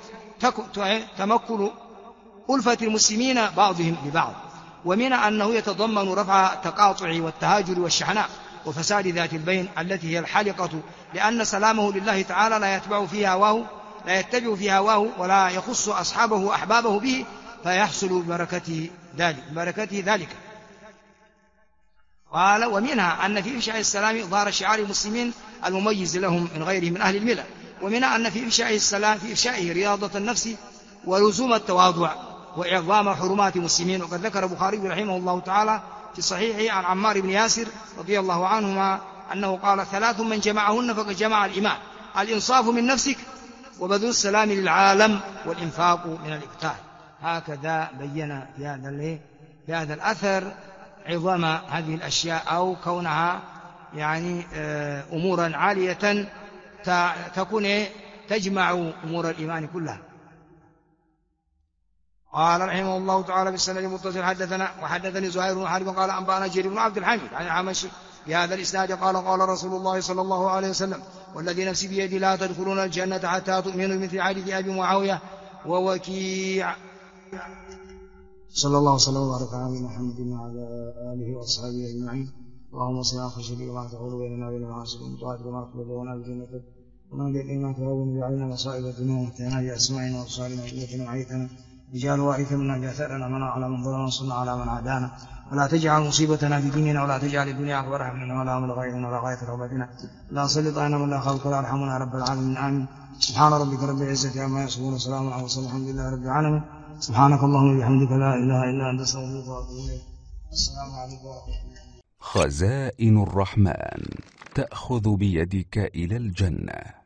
تمكن ألفة المسلمين بعضهم ببعض. ومنها أنه يتضمن رفع التقاطع والتهاجر والشحناء وفساد ذات البين التي هي الحالقة، لأن سلامه لله تعالى لا يتبع في هواه ولا يخص أصحابه وأحبابه به، فيحصل ببركته ذلك. قال ومنها أن في إفشاء السلام ظهر شعار المسلمين المميز لهم من غيرهم من أهل الملة. ومنها أن في إفشاء السلام في إفشائه رياضة النفس ولزوم التواضع وإعظام حرمات المسلمين. وقد ذكر البخاري رحمه الله تعالى في صحيحه عن عمار بن ياسر رضي الله عنهما أنه قال 3 من جمعهن فقد جمع الإيمان: الإنصاف من نفسك، وبذل السلام للعالم، والإنفاق من الإقتال. هكذا بين في هذا الأثر عظم هذه الأشياء، أو كونها يعني أمورا عالية تكون تجمع أمور الإيمان كلها. قال رحمه الله تعالى بالسند المتصل وحدثني زهير بن حرب قال أنبأنا جرير بن عبد الحميد عن الأعمش بهذا الإسناد قال رسول الله صلى الله عليه وسلم والذي نفسي بيدي لا تدخلون الجنة حتى تؤمنوا بمثل حديث أبي معاوية ووكيع. صلى الله وسلم وبارك على محمد وعلى آله وأصحابه أجمعين. اللهم صل على خير ما تحول بيننا وبين معاصيك ومطاعتك وما تبلغنا بجنتك ومن بما تهون بعيننا مصائب الدنيا ومتعنا بأسماعنا وأبصارنا وقوتنا وعيتنا اجعل وارثا منا جاثرنا منا على من ظلمنا وانصرنا على من عادانا ولا تجعل مصيبتنا في ديننا ولا تجعل الدنيا أكبر همنا ولا مبلغ علمنا ولا غاية رغبتنا لا سلط علينا من لا خلق ولا يرحمنا رب العالمين آمين. سبحان ربك رب العزة عما يصفون وسلام على المرسلين الحمد لله رب العالمين. سبحانك اللهم وبحمدك لا إله إلا أنت أستغفرك وأتوب إليك. السلام عليكم ورحمة الله. خزائن الرحمن تأخذ بيدك إلى الجنة.